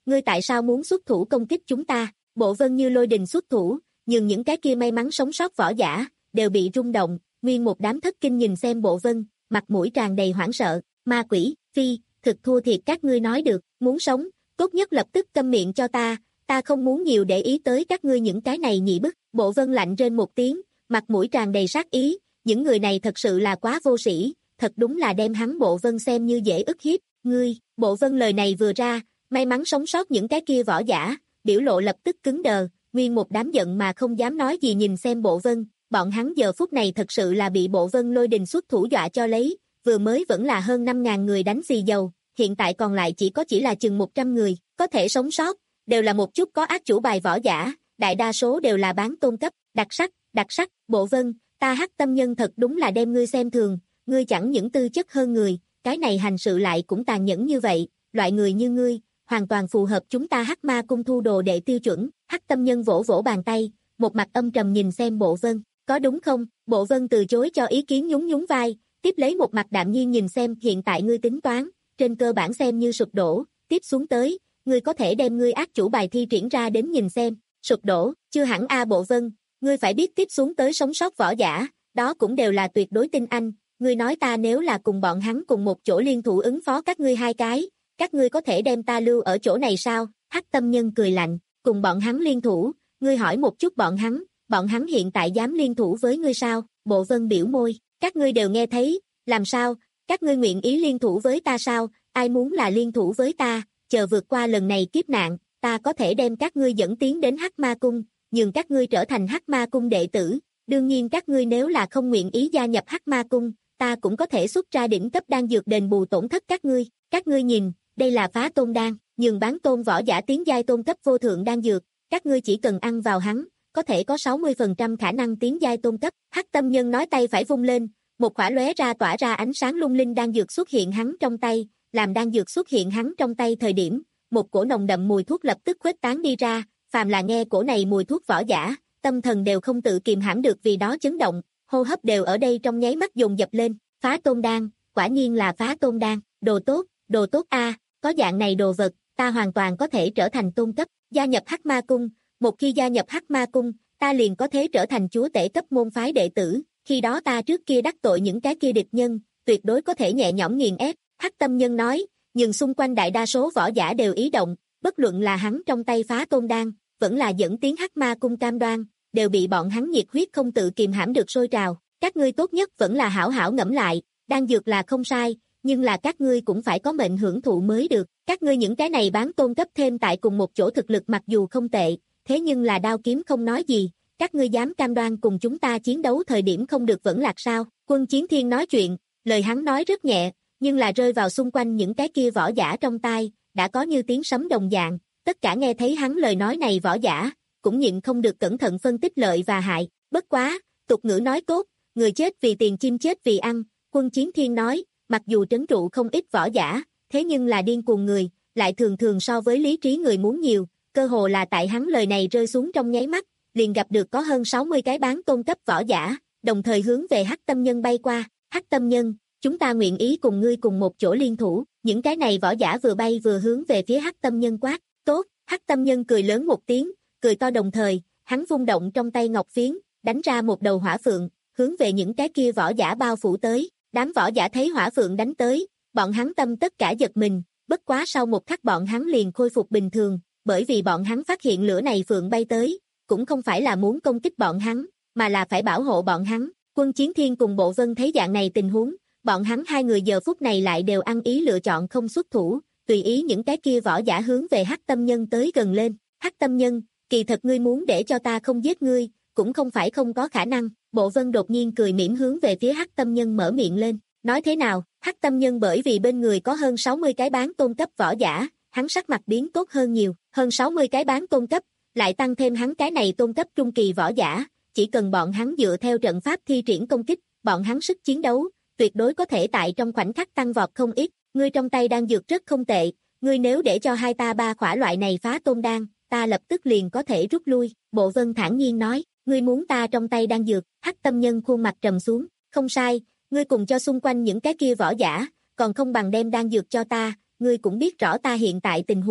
B: ngươi tại sao muốn xuất thủ công kích chúng ta? Bộ Vân như lôi đình xuất thủ, nhưng những cái kia may mắn sống sót võ giả, đều bị rung động, nguyên một đám thất kinh nhìn xem Bộ Vân, mặt mũi tràn đầy hoảng sợ, ma quỷ, phi, thực thua thiệt các ngươi nói được, muốn sống, tốt nhất lập tức câm miệng cho ta, ta không muốn nhiều để ý tới các ngươi những cái này nhị bức. Bộ Vân lạnh rên một tiếng, mặt mũi tràn đầy sát ý, những người này thật sự là quá vô sĩ, thật đúng là đem hắn Bộ Vân xem như dễ ức hiếp, ngươi, Bộ Vân lời này vừa ra, may mắn sống sót những cái kia võ giả, biểu lộ lập tức cứng đờ, nguyên một đám giận mà không dám nói gì nhìn xem Bộ Vân, bọn hắn giờ phút này thật sự là bị Bộ Vân lôi đình xuất thủ dọa cho lấy, vừa mới vẫn là hơn năm ngàn người đánh xì dầu, hiện tại còn lại chỉ có chỉ là chừng một trăm người, có thể sống sót, đều là một chút có ác chủ bài võ giả, đại đa số đều là bán tôn cấp, đặc sắc, đặc sắc, Bộ Vân, ta Hắc Tâm Nhân thật đúng là đem ngươi xem thường, ngươi chẳng những tư chất hơn người, cái này hành sự lại cũng tàn nhẫn như vậy, loại người như ngươi, hoàn toàn phù hợp chúng ta Hắc Ma cung thu đồ đệ tiêu chuẩn. Hắc Tâm Nhân vỗ vỗ bàn tay, một mặt âm trầm nhìn xem Bộ Vân, có đúng không? Bộ Vân từ chối cho ý kiến nhún nhún vai, tiếp lấy một mặt đạm nhiên nhìn xem hiện tại ngươi tính toán, trên cơ bản xem như sụp đổ, tiếp xuống tới, ngươi có thể đem ngươi ác chủ bài thi triển ra đến nhìn xem, sụp đổ, chưa hẳn a Bộ Vân, ngươi phải biết tiếp xuống tới sống sót võ giả, đó cũng đều là tuyệt đối tinh anh, ngươi nói ta nếu là cùng bọn hắn cùng một chỗ liên thủ ứng phó các ngươi hai cái, các ngươi có thể đem ta lưu ở chỗ này sao? Hắc Tâm Nhân cười lạnh, cùng bọn hắn liên thủ, ngươi hỏi một chút bọn hắn, bọn hắn hiện tại dám liên thủ với ngươi sao? Bộ Vân biểu môi, các ngươi đều nghe thấy, làm sao, các ngươi nguyện ý liên thủ với ta sao? Ai muốn là liên thủ với ta, chờ vượt qua lần này kiếp nạn, ta có thể đem các ngươi dẫn tiến đến Hắc Ma cung, nhường các ngươi trở thành Hắc Ma cung đệ tử, đương nhiên các ngươi nếu là không nguyện ý gia nhập Hắc Ma cung, ta cũng có thể xuất ra đỉnh cấp đan dược đền bù tổn thất các ngươi, các ngươi nhìn, đây là phá tôn đan, nhường bán tôn võ giả tiến giai tôn cấp vô thượng đan dược, các ngươi chỉ cần ăn vào hắn, có thể có sáu mươi phần trăm khả năng tiến giai tôn cấp. Hắc Tâm Nhân nói tay phải vung lên, một khỏa lóe ra tỏa ra ánh sáng lung linh đan dược xuất hiện hắn trong tay, làm đan dược xuất hiện hắn trong tay thời điểm, một cổ nồng đậm mùi thuốc lập tức khuếch tán đi ra, phàm là nghe cổ này mùi thuốc võ giả, tâm thần đều không tự kiềm hãm được vì đó chấn động, hô hấp đều ở đây trong nháy mắt dồn dập lên, phá tôn đan, quả nhiên là phá tôn đan, đồ tốt, đồ tốt a, có dạng này đồ vật, ta hoàn toàn có thể trở thành tôn cấp, gia nhập Hắc Ma cung, một khi gia nhập Hắc Ma cung, ta liền có thể trở thành chúa tể cấp môn phái đệ tử, khi đó ta trước kia đắc tội những cái kia địch nhân, tuyệt đối có thể nhẹ nhõm nghiền ép. Hắc Tâm Nhân nói, nhưng xung quanh đại đa số võ giả đều ý động, bất luận là hắn trong tay phá tôn đan, vẫn là dẫn tiến Hắc Ma cung cam đoan, đều bị bọn hắn nhiệt huyết không tự kìm hãm được sôi trào, các ngươi tốt nhất vẫn là hảo hảo ngẫm lại, đan dược là không sai, nhưng là các ngươi cũng phải có mệnh hưởng thụ mới được, các ngươi những cái này bán tôn cấp thêm tại cùng một chỗ thực lực mặc dù không tệ, thế nhưng là đao kiếm không nói gì, các ngươi dám cam đoan cùng chúng ta chiến đấu thời điểm không được vẫn lạc sao? Quân Chiến Thiên nói chuyện, lời hắn nói rất nhẹ, nhưng là rơi vào xung quanh những cái kia võ giả trong tai, đã có như tiếng sấm đồng dạng, tất cả nghe thấy hắn lời nói này võ giả, cũng nhịn không được cẩn thận phân tích lợi và hại, bất quá, tục ngữ nói tốt, người chết vì tiền chim chết vì ăn, Quân Chiến Thiên nói, mặc dù trấn trụ không ít võ giả, thế nhưng là điên cuồng người, lại thường thường so với lý trí người muốn nhiều, cơ hồ là tại hắn lời này rơi xuống trong nháy mắt, liền gặp được có hơn sáu mươi cái bán tôn cấp võ giả, đồng thời hướng về Hắc Tâm Nhân bay qua, Hắc Tâm Nhân, chúng ta nguyện ý cùng ngươi cùng một chỗ liên thủ, những cái này võ giả vừa bay vừa hướng về phía Hắc Tâm Nhân quát, tốt, Hắc Tâm Nhân cười lớn một tiếng, cười to đồng thời, hắn vung động trong tay ngọc phiến, đánh ra một đầu hỏa phượng, hướng về những cái kia võ giả bao phủ tới, đám võ giả thấy hỏa phượng đánh tới, bọn hắn tâm tất cả giật mình, bất quá sau một khắc bọn hắn liền khôi phục bình thường, bởi vì bọn hắn phát hiện lửa này phượng bay tới, cũng không phải là muốn công kích bọn hắn, mà là phải bảo hộ bọn hắn. Quân Chiến Thiên cùng Bộ Vân thấy dạng này tình huống, bọn hắn hai người giờ phút này lại đều ăn ý lựa chọn không xuất thủ, tùy ý những cái kia võ giả hướng về Hắc Tâm Nhân tới gần lên. Hắc Tâm Nhân, kỳ thật ngươi muốn để cho ta không giết ngươi, cũng không phải không có khả năng. Bộ Vân đột nhiên cười mỉm hướng về phía Hắc Tâm Nhân mở miệng lên, nói thế nào? Hắc Tâm Nhân bởi vì bên người có hơn sáu mươi cái bán tôn cấp võ giả, hắn sắc mặt biến tốt hơn nhiều, hơn sáu mươi cái bán tôn cấp, lại tăng thêm hắn cái này tôn cấp trung kỳ võ giả, chỉ cần bọn hắn dựa theo trận pháp thi triển công kích, bọn hắn sức chiến đấu, tuyệt đối có thể tại trong khoảnh khắc tăng vọt không ít, ngươi trong tay đang dược rất không tệ, ngươi nếu để cho hai ta ba khỏa loại này phá tôn đan, ta lập tức liền có thể rút lui. Bộ Vân thản nhiên nói, ngươi muốn ta trong tay đang dược? Hắc Tâm Nhân khuôn mặt trầm xuống, không sai, ngươi cùng cho xung quanh những cái kia võ giả, còn không bằng đem đan dược cho ta, ngươi cũng biết rõ ta hiện tại tình huống,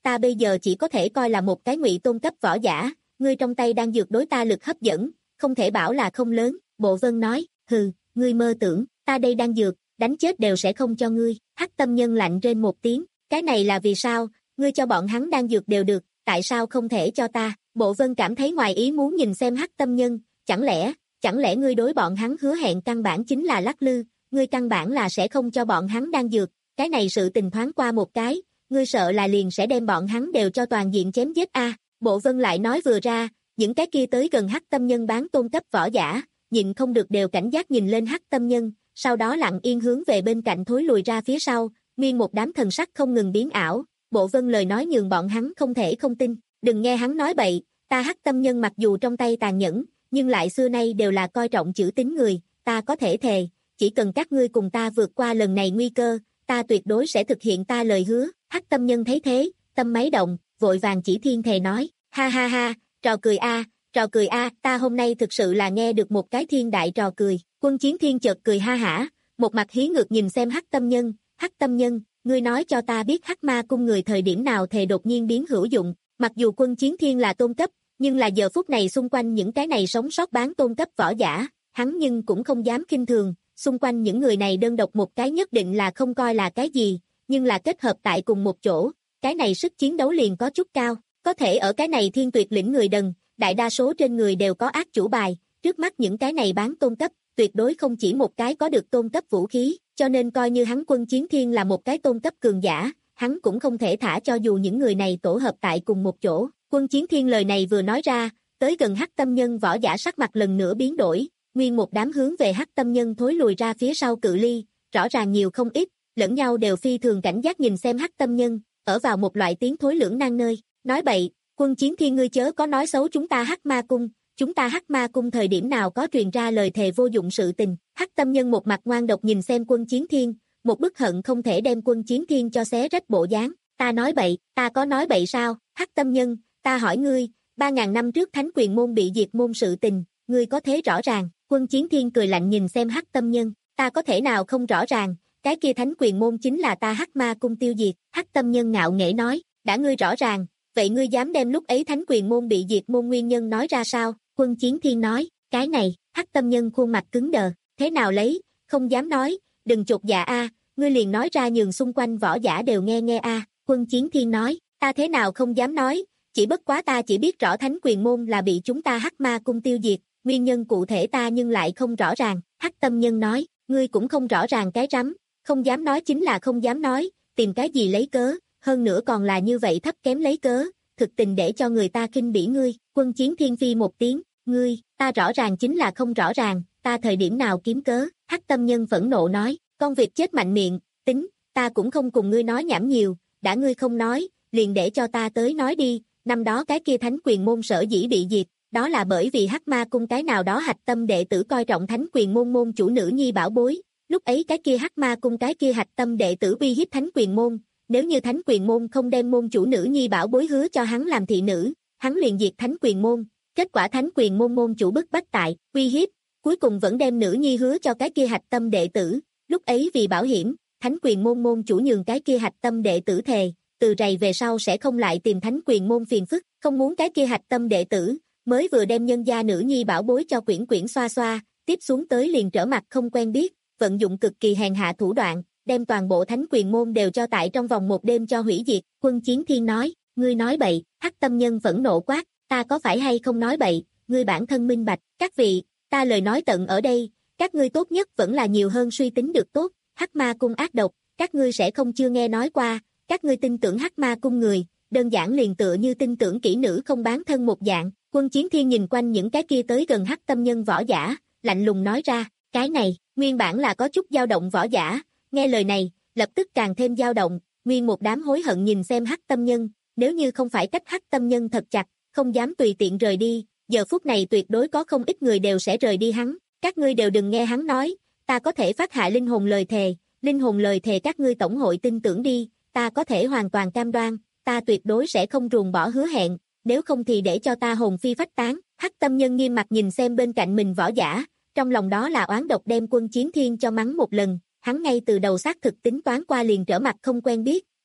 B: ta bây giờ chỉ có thể coi là một cái ngụy tôn cấp võ giả, ngươi trong tay đang dược đối ta lực hấp dẫn, không thể bảo là không lớn, Bộ Vân nói, hừ, ngươi mơ tưởng, ta đây đang dược, đánh chết đều sẽ không cho ngươi, Hắc Tâm Nhân lạnh rên một tiếng, cái này là vì sao, ngươi cho bọn hắn đang dược đều được, tại sao không thể cho ta, Bộ Vân cảm thấy ngoài ý muốn nhìn xem Hắc Tâm Nhân, chẳng lẽ, chẳng lẽ ngươi đối bọn hắn hứa hẹn căn bản chính là lắc lư, ngươi căn bản là sẽ không cho bọn hắn đang dược, cái này sự tình thoáng qua một cái, ngươi sợ là liền sẽ đem bọn hắn đều cho toàn diện chém giết a. Bộ Vân lại nói vừa ra, những cái kia tới gần Hắc Tâm Nhân bán tôn cấp võ giả, nhịn không được đều cảnh giác nhìn lên Hắc Tâm Nhân, sau đó lặng yên hướng về bên cạnh thối lùi ra phía sau, nguyên một đám thần sắc không ngừng biến ảo, Bộ Vân lời nói nhường bọn hắn không thể không tin, đừng nghe hắn nói bậy, ta Hắc Tâm Nhân mặc dù trong tay tàn nhẫn, nhưng lại xưa nay đều là coi trọng chữ tín người, ta có thể thề, chỉ cần các ngươi cùng ta vượt qua lần này nguy cơ, ta tuyệt đối sẽ thực hiện ta lời hứa, Hắc Tâm Nhân thấy thế, tâm máy động, vội vàng chỉ thiên thề nói, ha ha ha, trò cười a, trò cười a, ta hôm nay thực sự là nghe được một cái thiên đại trò cười, Quân Chiến Thiên chợt cười ha hả, một mặt hí ngược nhìn xem Hắc Tâm Nhân, Hắc Tâm Nhân, ngươi nói cho ta biết Hắc Ma cung người thời điểm nào thề đột nhiên biến hữu dụng, mặc dù Quân Chiến Thiên là tôn cấp, nhưng là giờ phút này xung quanh những cái này sống sót bán tôn cấp võ giả, hắn nhưng cũng không dám khinh thường, xung quanh những người này đơn độc một cái nhất định là không coi là cái gì, nhưng là kết hợp tại cùng một chỗ, cái này sức chiến đấu liền có chút cao, có thể ở cái này thiên tuyệt lĩnh người đần, đại đa số trên người đều có ác chủ bài, trước mắt những cái này bán tôn cấp, tuyệt đối không chỉ một cái có được tôn cấp vũ khí, cho nên coi như hắn Quân Chiến Thiên là một cái tôn cấp cường giả, hắn cũng không thể thả cho dù những người này tổ hợp tại cùng một chỗ. Quân Chiến Thiên lời này vừa nói ra, tới gần Hắc Tâm Nhân võ giả sắc mặt lần nữa biến đổi, nguyên một đám hướng về Hắc Tâm Nhân thối lùi ra phía sau cự ly, rõ ràng nhiều không ít, lẫn nhau đều phi thường cảnh giác nhìn xem Hắc Tâm Nhân, ở vào một loại tiếng thối lưỡng nan nơi, nói bậy, Quân Chiến Thiên ngươi chớ có nói xấu chúng ta Hắc Ma cung, chúng ta Hắc Ma cung thời điểm nào có truyền ra lời thề vô dụng sự tình, Hắc Tâm Nhân một mặt ngoan độc nhìn xem Quân Chiến Thiên, một bức hận không thể đem Quân Chiến Thiên cho xé rách bộ dáng, ta nói bậy, ta có nói bậy sao, Hắc Tâm Nhân, ta hỏi ngươi, ba ngàn năm trước Thánh Quyền môn bị diệt môn sự tình, ngươi có thế rõ ràng, Quân Chiến Thiên cười lạnh nhìn xem Hắc Tâm Nhân, ta có thể nào không rõ ràng, cái kia Thánh Quyền môn chính là ta Hắc Ma cung tiêu diệt, Hắc Tâm Nhân ngạo nghễ nói, đã ngươi rõ ràng, vậy ngươi dám đem lúc ấy Thánh Quyền môn bị diệt môn nguyên nhân nói ra sao, Quân Chiến Thiên nói, cái này, Hắc Tâm Nhân khuôn mặt cứng đờ, thế nào lấy, không dám nói, đừng chột dạ a, ngươi liền nói ra nhường xung quanh võ giả đều nghe nghe a, Quân Chiến Thiên nói, ta thế nào không dám nói, chỉ bất quá ta chỉ biết rõ Thánh Quyền môn là bị chúng ta Hắc Ma cung tiêu diệt, nguyên nhân cụ thể ta nhưng lại không rõ ràng, Hắc Tâm Nhân nói, ngươi cũng không rõ ràng cái rắm, không dám nói chính là không dám nói, tìm cái gì lấy cớ, hơn nữa còn là như vậy thấp kém lấy cớ, thực tình để cho người ta khinh bỉ ngươi, Quân Chiến Thiên phi một tiếng, ngươi, ta rõ ràng chính là không rõ ràng, ta thời điểm nào kiếm cớ, Hắc Tâm Nhân phẫn nộ nói, con vịt chết mạnh miệng, tính, ta cũng không cùng ngươi nói nhảm nhiều, đã ngươi không nói, liền để cho ta tới nói đi, năm đó cái kia Thánh Quyền môn sở dĩ bị diệt, đó là bởi vì Hắc Ma cung cái nào đó hạch tâm đệ tử coi trọng Thánh Quyền môn môn chủ nữ nhi bảo bối, lúc ấy cái kia Hắc Ma cung cái kia hạch tâm đệ tử uy hiếp Thánh Quyền môn, nếu như Thánh Quyền môn không đem môn chủ nữ nhi bảo bối hứa cho hắn làm thị nữ, hắn liền diệt Thánh Quyền môn, kết quả Thánh Quyền môn môn chủ bức bách tại, uy hiếp, cuối cùng vẫn đem nữ nhi hứa cho cái kia hạch tâm đệ tử, lúc ấy vì bảo hiểm, Thánh Quyền môn môn chủ nhường cái kia hạch tâm đệ tử thề, từ rày về sau sẽ không lại tìm Thánh Quyền môn phiền phức, không muốn cái kia hạch tâm đệ tử, mới vừa đem nhân gia nữ nhi bảo bối cho quyển quyển xoa xoa, tiếp xuống tới liền trở mặt không quen biết, vận dụng cực kỳ hèn hạ thủ đoạn, đem toàn bộ Thánh Quyền môn đều cho tại trong vòng một đêm cho hủy diệt, Quân Chiến Thiên nói, ngươi nói bậy, Hắc Tâm Nhân phẫn nộ quát, ta có phải hay không nói bậy, ngươi bản thân minh bạch, các vị, ta lời nói tận ở đây, các ngươi tốt nhất vẫn là nhiều hơn suy tính được tốt, Hắc Ma cung ác độc, các ngươi sẽ không chưa nghe nói qua, các ngươi tin tưởng Hắc Ma cung người, đơn giản liền tựa như tin tưởng kỹ nữ không bán thân một dạng, Quân Chiến Thiên nhìn quanh những cái kia tới gần Hắc Tâm Nhân võ giả, lạnh lùng nói ra, cái này, nguyên bản là có chút dao động võ giả, nghe lời này, lập tức càng thêm dao động, nguyên một đám hối hận nhìn xem Hắc Tâm Nhân, nếu như không phải cách Hắc Tâm Nhân thật chặt, không dám tùy tiện rời đi, giờ phút này tuyệt đối có không ít người đều sẽ rời đi hắn, các ngươi đều đừng nghe hắn nói, ta có thể phát hạ linh hồn lời thề, linh hồn lời thề các ngươi tổng hội tin tưởng đi, ta có thể hoàn toàn cam đoan, ta tuyệt đối sẽ không ruồng bỏ hứa hẹn, nếu không thì để cho ta hồn phi phách tán, Hắc Tâm Nhân nghiêm mặt nhìn xem bên cạnh mình võ giả, trong lòng đó là oán độc đem Quân Chiến Thiên cho mắng một lần, hắn ngay từ đầu xác thực tính toán qua liền trở mặt không quen biết,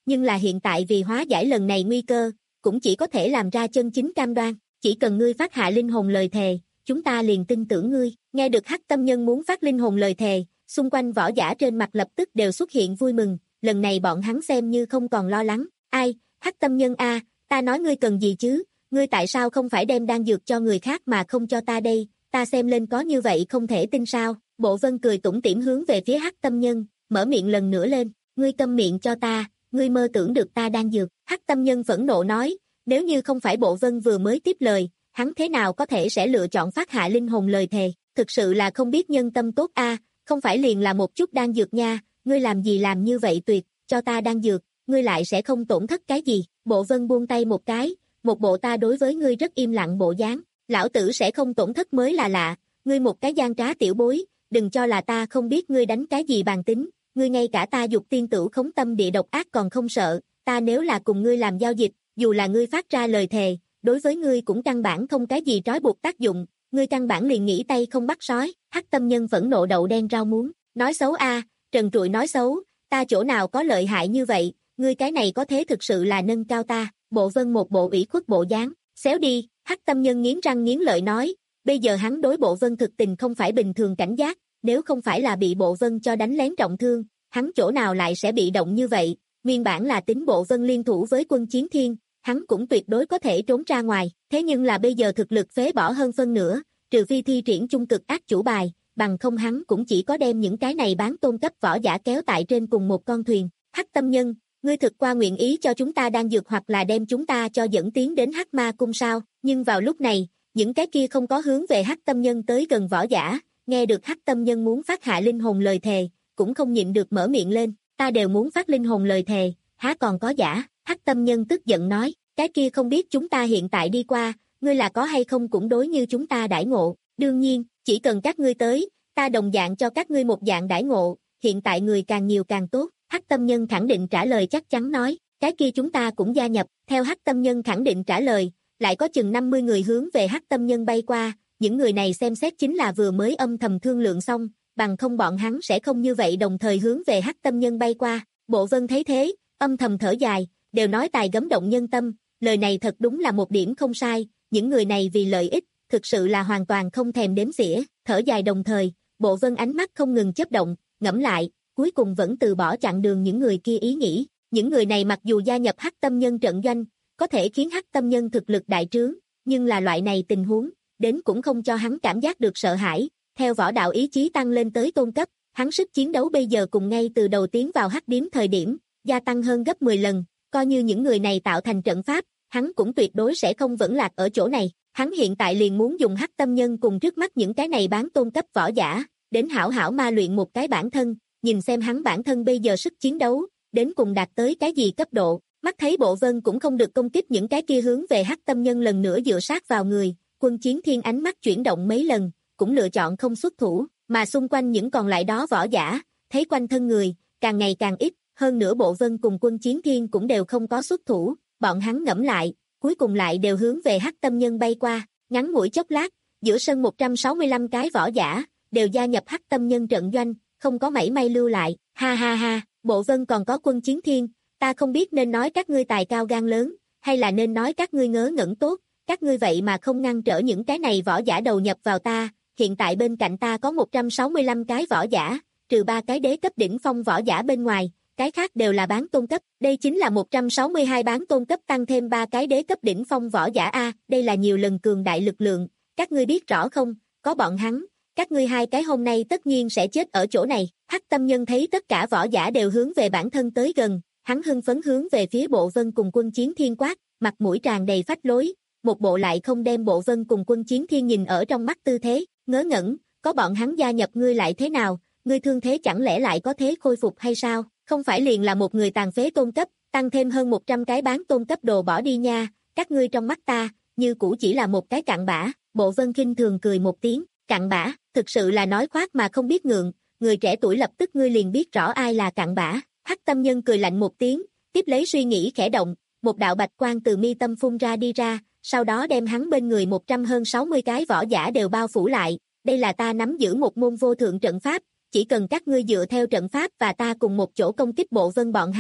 B: nhưng là hiện tại vì hóa giải lần này nguy cơ, cũng chỉ có thể làm ra chân chính cam đoan, chỉ cần ngươi phát hạ linh hồn lời thề, chúng ta liền tin tưởng ngươi. Nghe được Hắc Tâm Nhân muốn phát linh hồn lời thề, xung quanh võ giả trên mặt lập tức đều xuất hiện vui mừng, lần này bọn hắn xem như không còn lo lắng. Ai, Hắc Tâm Nhân a, ta nói ngươi cần gì chứ, ngươi tại sao không phải đem đan dược cho người khác mà không cho ta đây, ta xem lên có như vậy không thể tin sao. Bộ Vân cười tủm tỉm hướng về phía Hắc Tâm Nhân, mở miệng lần nữa lên, ngươi câm miệng cho ta, ngươi mơ tưởng được ta đan dược. Hắc Tâm Nhân phẫn nộ nói, nếu như không phải Bộ Vân vừa mới tiếp lời, hắn thế nào có thể sẽ lựa chọn phát hạ linh hồn lời thề, thực sự là không biết nhân tâm tốt a, không phải liền là một chút đan dược nha, ngươi làm gì làm như vậy tuyệt, cho ta đan dược, ngươi lại sẽ không tổn thất cái gì. Bộ Vân buông tay một cái, một bộ ta đối với ngươi rất im lặng bộ dáng, lão tử sẽ không tổn thất mới là lạ, ngươi một cái gian trá tiểu bối, đừng cho là ta không biết ngươi đánh cái gì bàn tính, ngươi ngay cả ta dục tiên tử khống tâm địa độc ác còn không sợ, ta nếu là cùng ngươi làm giao dịch, dù là ngươi phát ra lời thề, đối với ngươi cũng căn bản không cái gì trói buộc tác dụng, ngươi căn bản liền nghĩ tay không bắt sói. Hắc Tâm Nhân phẫn nộ đậu đen rau muống, nói xấu a, trần trụi nói xấu, ta chỗ nào có lợi hại như vậy, ngươi cái này có thế thực sự là nâng cao ta. Bộ Vân một bộ ủy khuất bộ dáng, xéo đi. Hắc Tâm Nhân nghiến răng nghiến lợi nói, bây giờ hắn đối Bộ Vân thực tình không phải bình thường cảnh giác, nếu không phải là bị Bộ Vân cho đánh lén trọng thương, hắn chỗ nào lại sẽ bị động như vậy, nguyên bản là tính Bộ Vân liên thủ với Quân Chiến Thiên, hắn cũng tuyệt đối có thể trốn ra ngoài, thế nhưng là bây giờ thực lực phế bỏ hơn phân nửa, trừ phi thi triển chung cực ác chủ bài, bằng không hắn cũng chỉ có đem những cái này bán tôn cấp võ giả kéo tại trên cùng một con thuyền. Hắc Tâm Nhân, ngươi thực qua nguyện ý cho chúng ta đan dược hoặc là đem chúng ta cho dẫn tiến đến Hắc Ma Cung sao? Nhưng vào lúc này, những cái kia không có hướng về Hắc Tâm Nhân tới gần võ giả, nghe được Hắc Tâm Nhân muốn phát hạ linh hồn lời thề, cũng không nhịn được mở miệng lên, ta đều muốn phát linh hồn lời thề, há còn có giả? Hắc Tâm Nhân tức giận nói, cái kia không biết chúng ta hiện tại đi qua, ngươi là có hay không cũng đối như chúng ta đãi ngộ, đương nhiên, chỉ cần các ngươi tới, ta đồng dạng cho các ngươi một dạng đãi ngộ, hiện tại người càng nhiều càng tốt. Hắc Tâm Nhân khẳng định trả lời chắc chắn nói, cái kia chúng ta cũng gia nhập. Theo Hắc Tâm Nhân khẳng định trả lời, lại có chừng năm mươi người hướng về Hắc Tâm Nhân bay qua, những người này xem xét chính là vừa mới âm thầm thương lượng xong, bằng không bọn hắn sẽ không như vậy đồng thời hướng về Hắc Tâm Nhân bay qua. Bộ Vân thấy thế, âm thầm thở dài, đều nói tài gấm động nhân tâm, lời này thật đúng là một điểm không sai, những người này vì lợi ích, thực sự là hoàn toàn không thèm đếm xỉa. Thở dài đồng thời, Bộ Vân ánh mắt không ngừng chớp động, ngẫm lại, cuối cùng vẫn từ bỏ chặn đường những người kia ý nghĩ. Những người này mặc dù gia nhập Hắc Tâm Nhân trận doanh, có thể khiến Hắc Tâm Nhân thực lực đại trướng, nhưng là loại này tình huống, đến cũng không cho hắn cảm giác được sợ hãi. Theo võ đạo ý chí tăng lên tới tôn cấp, hắn sức chiến đấu bây giờ cùng ngay từ đầu tiến vào Hắc Điếm thời điểm, gia tăng hơn gấp mười lần, coi như những người này tạo thành trận pháp, hắn cũng tuyệt đối sẽ không vẫn lạc ở chỗ này. Hắn hiện tại liền muốn dùng Hắc Tâm Nhân cùng trước mắt những cái này bán tôn cấp võ giả, đến hảo hảo ma luyện một cái bản thân, nhìn xem hắn bản thân bây giờ sức chiến đấu, đến cùng đạt tới cái gì cấp độ. Mắt thấy Bộ Vân cũng không được công kích những cái kia hướng về Hắc Tâm Nhân lần nữa dựa sát vào người, Quân Chiến Thiên ánh mắt chuyển động mấy lần, cũng lựa chọn không xuất thủ, mà xung quanh những còn lại đó võ giả, thấy quanh thân người, càng ngày càng ít, hơn nữa Bộ Vân cùng Quân Chiến Thiên cũng đều không có xuất thủ, bọn hắn ngẫm lại, cuối cùng lại đều hướng về Hắc Tâm Nhân bay qua. Ngắn ngủi chốc lát, giữa sân một trăm sáu mươi lăm cái võ giả, đều gia nhập Hắc Tâm Nhân trận doanh, không có mảy may lưu lại. Ha ha ha, Bộ Vân còn có Quân Chiến Thiên, ta không biết nên nói các ngươi tài cao gan lớn, hay là nên nói các ngươi ngớ ngẩn tốt, các ngươi vậy mà không ngăn trở những cái này võ giả đầu nhập vào ta. Hiện tại bên cạnh ta có một trăm sáu mươi lăm cái võ giả, trừ ba cái đế cấp đỉnh phong võ giả bên ngoài, cái khác đều là bán tôn cấp, đây chính là một trăm sáu mươi hai bán tôn cấp tăng thêm ba cái đế cấp đỉnh phong võ giả a, đây là nhiều lần cường đại lực lượng, các ngươi biết rõ không, có bọn hắn, các ngươi hai cái hôm nay tất nhiên sẽ chết ở chỗ này. Hắc Tâm Nhân thấy tất cả võ giả đều hướng về bản thân tới gần, hắn hưng phấn hướng về phía Bộ Vân cùng Quân Chiến Thiên quát, mặt mũi tràn đầy phách lối, một bộ lại không đem Bộ Vân cùng Quân Chiến Thiên nhìn ở trong mắt tư thế, ngớ ngẩn, có bọn hắn gia nhập ngươi lại thế nào, ngươi thương thế chẳng lẽ lại có thế khôi phục hay sao, không phải liền là một người tàn phế tôn cấp, tăng thêm hơn một trăm cái bán tôn cấp đồ bỏ đi nha, các ngươi trong mắt ta, như cũ chỉ là một cái cặn bã. Bộ Vân khinh thường cười một tiếng, cặn bã, thực sự là nói khoác mà không biết ngượng, người trẻ tuổi lập tức ngươi liền biết rõ ai là cặn bã. Hắc Tâm Nhân cười lạnh một tiếng, tiếp lấy suy nghĩ khẽ động, một đạo bạch quang từ mi tâm phun ra đi ra, sau đó đem hắn bên người một trăm hơn sáu mươi cái võ giả đều bao phủ lại, đây là ta nắm giữ một môn vô thượng trận pháp, chỉ cần các ngươi dựa theo trận pháp và ta cùng một chỗ công kích Bộ Vân bọn hắn,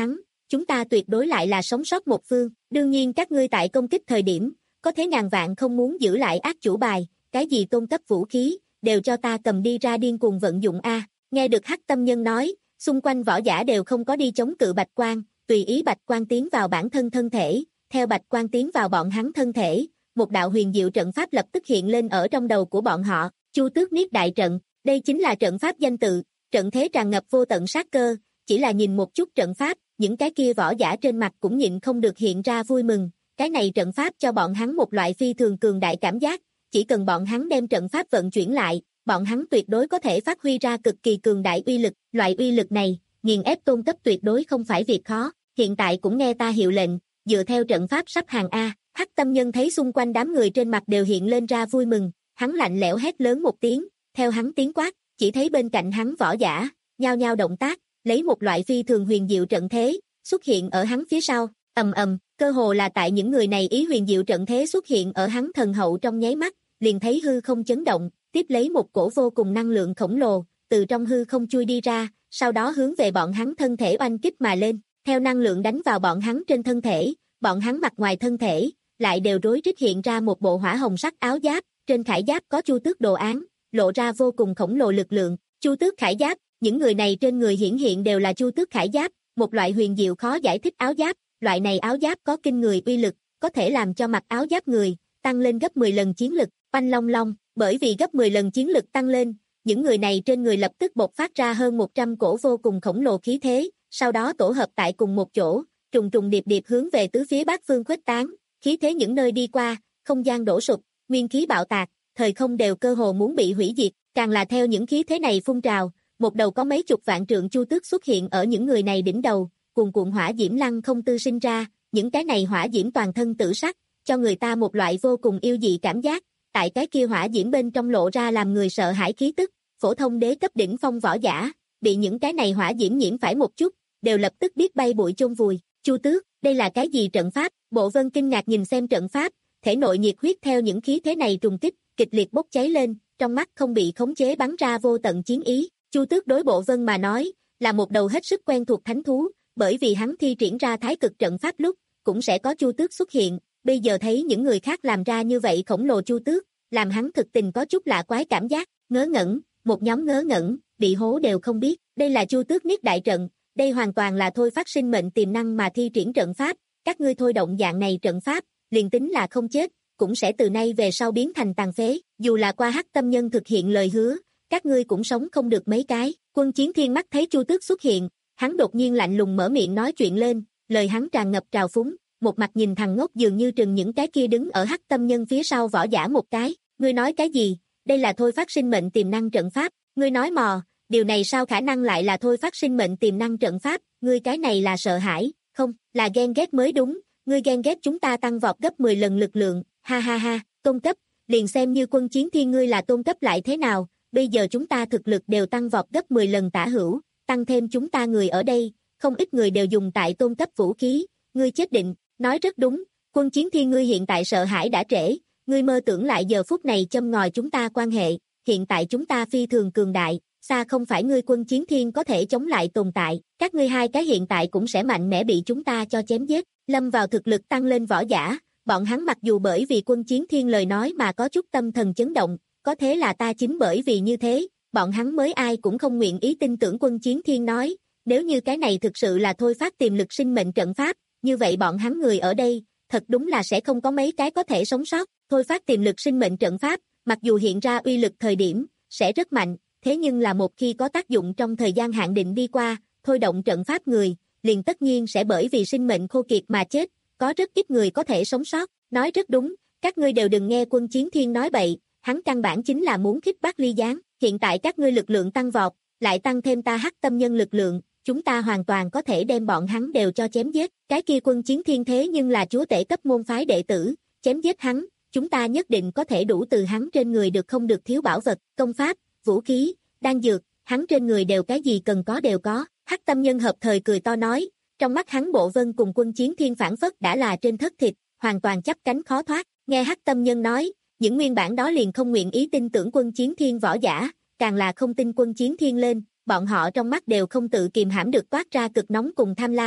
B: chúng ta tuyệt đối lại là sống sót một phương, đương nhiên các ngươi tại công kích thời điểm, có thế ngàn vạn không muốn giữ lại ác chủ bài, cái gì tôn cấp vũ khí, đều cho ta cầm đi ra điên cuồng vận dụng a. Nghe được Hắc Tâm Nhân nói, xung quanh võ giả đều không có đi chống cự Bạch Quang, tùy ý Bạch Quang tiến vào bản thân thân thể, theo Bạch Quang tiến vào bọn hắn thân thể, một đạo huyền diệu trận pháp lập tức hiện lên ở trong đầu của bọn họ, Chu Tước Niết Đại Trận, đây chính là trận pháp danh tự, trận thế tràn ngập vô tận sát cơ, chỉ là nhìn một chút trận pháp, những cái kia võ giả trên mặt cũng nhịn không được hiện ra vui mừng, cái này trận pháp cho bọn hắn một loại phi thường cường đại cảm giác, chỉ cần bọn hắn đem trận pháp vận chuyển lại, bọn hắn tuyệt đối có thể phát huy ra cực kỳ cường đại uy lực, loại uy lực này, nghiền ép tôn cấp tuyệt đối không phải việc khó, hiện tại cũng nghe ta hiệu lệnh, dựa theo trận pháp sắp hàng A. Hắc Tâm Nhân thấy xung quanh đám người trên mặt đều hiện lên ra vui mừng, hắn lạnh lẽo hét lớn một tiếng, theo hắn tiếng quát, chỉ thấy bên cạnh hắn võ giả, nhao nhao động tác, lấy một loại phi thường huyền diệu trận thế, xuất hiện ở hắn phía sau, ầm ầm, cơ hồ là tại những người này ý huyền diệu trận thế xuất hiện ở hắn thần hậu trong nháy mắt, liền thấy hư không chấn động, tiếp lấy một cổ vô cùng năng lượng khổng lồ, từ trong hư không chui đi ra, sau đó hướng về bọn hắn thân thể oanh kích mà lên, theo năng lượng đánh vào bọn hắn trên thân thể, bọn hắn mặt ngoài thân thể, lại đều rối rít hiện ra một bộ hỏa hồng sắc áo giáp, trên khải giáp có Chu Tước đồ án, lộ ra vô cùng khổng lồ lực lượng, Chu Tước khải giáp, những người này trên người hiển hiện đều là Chu Tước khải giáp, một loại huyền diệu khó giải thích áo giáp, loại này áo giáp có kinh người uy lực, có thể làm cho mặc áo giáp người tăng lên gấp mười lần chiến lực, oanh long long, bởi vì gấp mười lần chiến lực tăng lên, những người này trên người lập tức bộc phát ra hơn một trăm cổ vô cùng khổng lồ khí thế, sau đó tổ hợp tại cùng một chỗ, trùng trùng điệp điệp hướng về tứ phía bát phương khuếch tán, khí thế những nơi đi qua, không gian đổ sụp, nguyên khí bạo tạc, thời không đều cơ hồ muốn bị hủy diệt, càng là theo những khí thế này phun trào, một đầu có mấy chục vạn trượng chu tước xuất hiện ở những người này đỉnh đầu, cuồn cuộn hỏa diễm lăng không tư sinh ra, những cái này hỏa diễm toàn thân tử sắc, cho người ta một loại vô cùng yêu dị cảm giác, tại cái kia hỏa diễm bên trong lộ ra làm người sợ hãi khí tức, phổ thông đế cấp đỉnh phong võ giả, bị những cái này hỏa diễm nhiễm phải một chút, đều lập tức biết bay bụi chôn vùi. Chu Tước, đây là cái gì trận pháp? Bộ Vân kinh ngạc nhìn xem trận pháp, thể nội nhiệt huyết theo những khí thế này trùng kích, kịch liệt bốc cháy lên, trong mắt không bị khống chế bắn ra vô tận chiến ý. Chu Tước đối Bộ Vân mà nói, là một đầu hết sức quen thuộc thánh thú, bởi vì hắn thi triển ra thái cực trận pháp lúc, cũng sẽ có Chu Tước xuất hiện, bây giờ thấy những người khác làm ra như vậy khổng lồ Chu Tước, làm hắn thực tình có chút lạ quái cảm giác, ngớ ngẩn, một nhóm ngớ ngẩn, bị hố đều không biết, đây là Chu Tước Niết Đại Trận, đây hoàn toàn là thôi phát sinh mệnh tiềm năng mà thi triển trận pháp, các ngươi thôi động dạng này trận pháp, liền tính là không chết, cũng sẽ từ nay về sau biến thành tàn phế, dù là qua Hắc Tâm Nhân thực hiện lời hứa, các ngươi cũng sống không được mấy cái. Quân Chiến Thiên mắt thấy Chu Tước xuất hiện, hắn đột nhiên lạnh lùng mở miệng nói chuyện lên, lời hắn tràn ngập trào phúng, một mặt nhìn thằng ngốc dường như trừng những cái kia đứng ở Hắc Tâm Nhân phía sau võ giả một cái, ngươi nói cái gì, đây là thôi phát sinh mệnh tiềm năng trận pháp, ngươi nói mò, điều này sao khả năng lại là thôi phát sinh mệnh tiềm năng trận pháp, ngươi cái này là sợ hãi, không, là ghen ghét mới đúng, ngươi ghen ghét chúng ta tăng vọt gấp mười lần lực lượng, ha ha ha, tôn cấp, liền xem như Quân Chiến Thiên ngươi là tôn cấp lại thế nào, bây giờ chúng ta thực lực đều tăng vọt gấp mười lần tả hữu, tăng thêm chúng ta người ở đây, không ít người đều dùng tại tôn cấp vũ khí, ngươi chết định, nói rất đúng, Quân Chiến Thiên ngươi hiện tại sợ hãi đã trễ, ngươi mơ tưởng lại giờ phút này châm ngòi chúng ta quan hệ, hiện tại chúng ta phi thường cường đại, xa không phải ngươi Quân Chiến Thiên có thể chống lại tồn tại, các ngươi hai cái hiện tại cũng sẽ mạnh mẽ bị chúng ta cho chém giết, lâm vào thực lực tăng lên võ giả, bọn hắn mặc dù bởi vì Quân Chiến Thiên lời nói mà có chút tâm thần chấn động, có thế là ta chính bởi vì như thế, bọn hắn mới ai cũng không nguyện ý tin tưởng Quân Chiến Thiên nói, nếu như cái này thực sự là thôi phát tiềm lực sinh mệnh trận pháp, như vậy bọn hắn người ở đây, thật đúng là sẽ không có mấy cái có thể sống sót, thôi phát tiềm lực sinh mệnh trận pháp, mặc dù hiện ra uy lực thời điểm, sẽ rất mạnh, thế nhưng là một khi có tác dụng trong thời gian hạn định đi qua, thôi động trận pháp người, liền tất nhiên sẽ bởi vì sinh mệnh khô kiệt mà chết, có rất ít người có thể sống sót, nói rất đúng, các ngươi đều đừng nghe Quân Chiến Thiên nói bậy, hắn căn bản chính là muốn khích bác ly gián, hiện tại các ngươi lực lượng tăng vọt, lại tăng thêm ta Hắc Tâm Nhân lực lượng, chúng ta hoàn toàn có thể đem bọn hắn đều cho chém giết, cái kia Quân Chiến Thiên thế nhưng là chúa tể cấp môn phái đệ tử, chém giết hắn, chúng ta nhất định có thể đủ từ hắn trên người được không được thiếu bảo vật, công pháp, vũ khí, đan dược, hắn trên người đều cái gì cần có đều có, Hắc Tâm Nhân hợp thời cười to nói, trong mắt hắn Bộ Vân cùng Quân Chiến Thiên phản phất đã là trên thất thịt, hoàn toàn chấp cánh khó thoát, nghe Hắc Tâm Nhân nói, những nguyên bản đó liền không nguyện ý tin tưởng Quân Chiến Thiên võ giả, càng là không tin Quân Chiến Thiên lên, bọn họ trong mắt đều không tự kìm hãm được toát ra cực nóng cùng tham lam,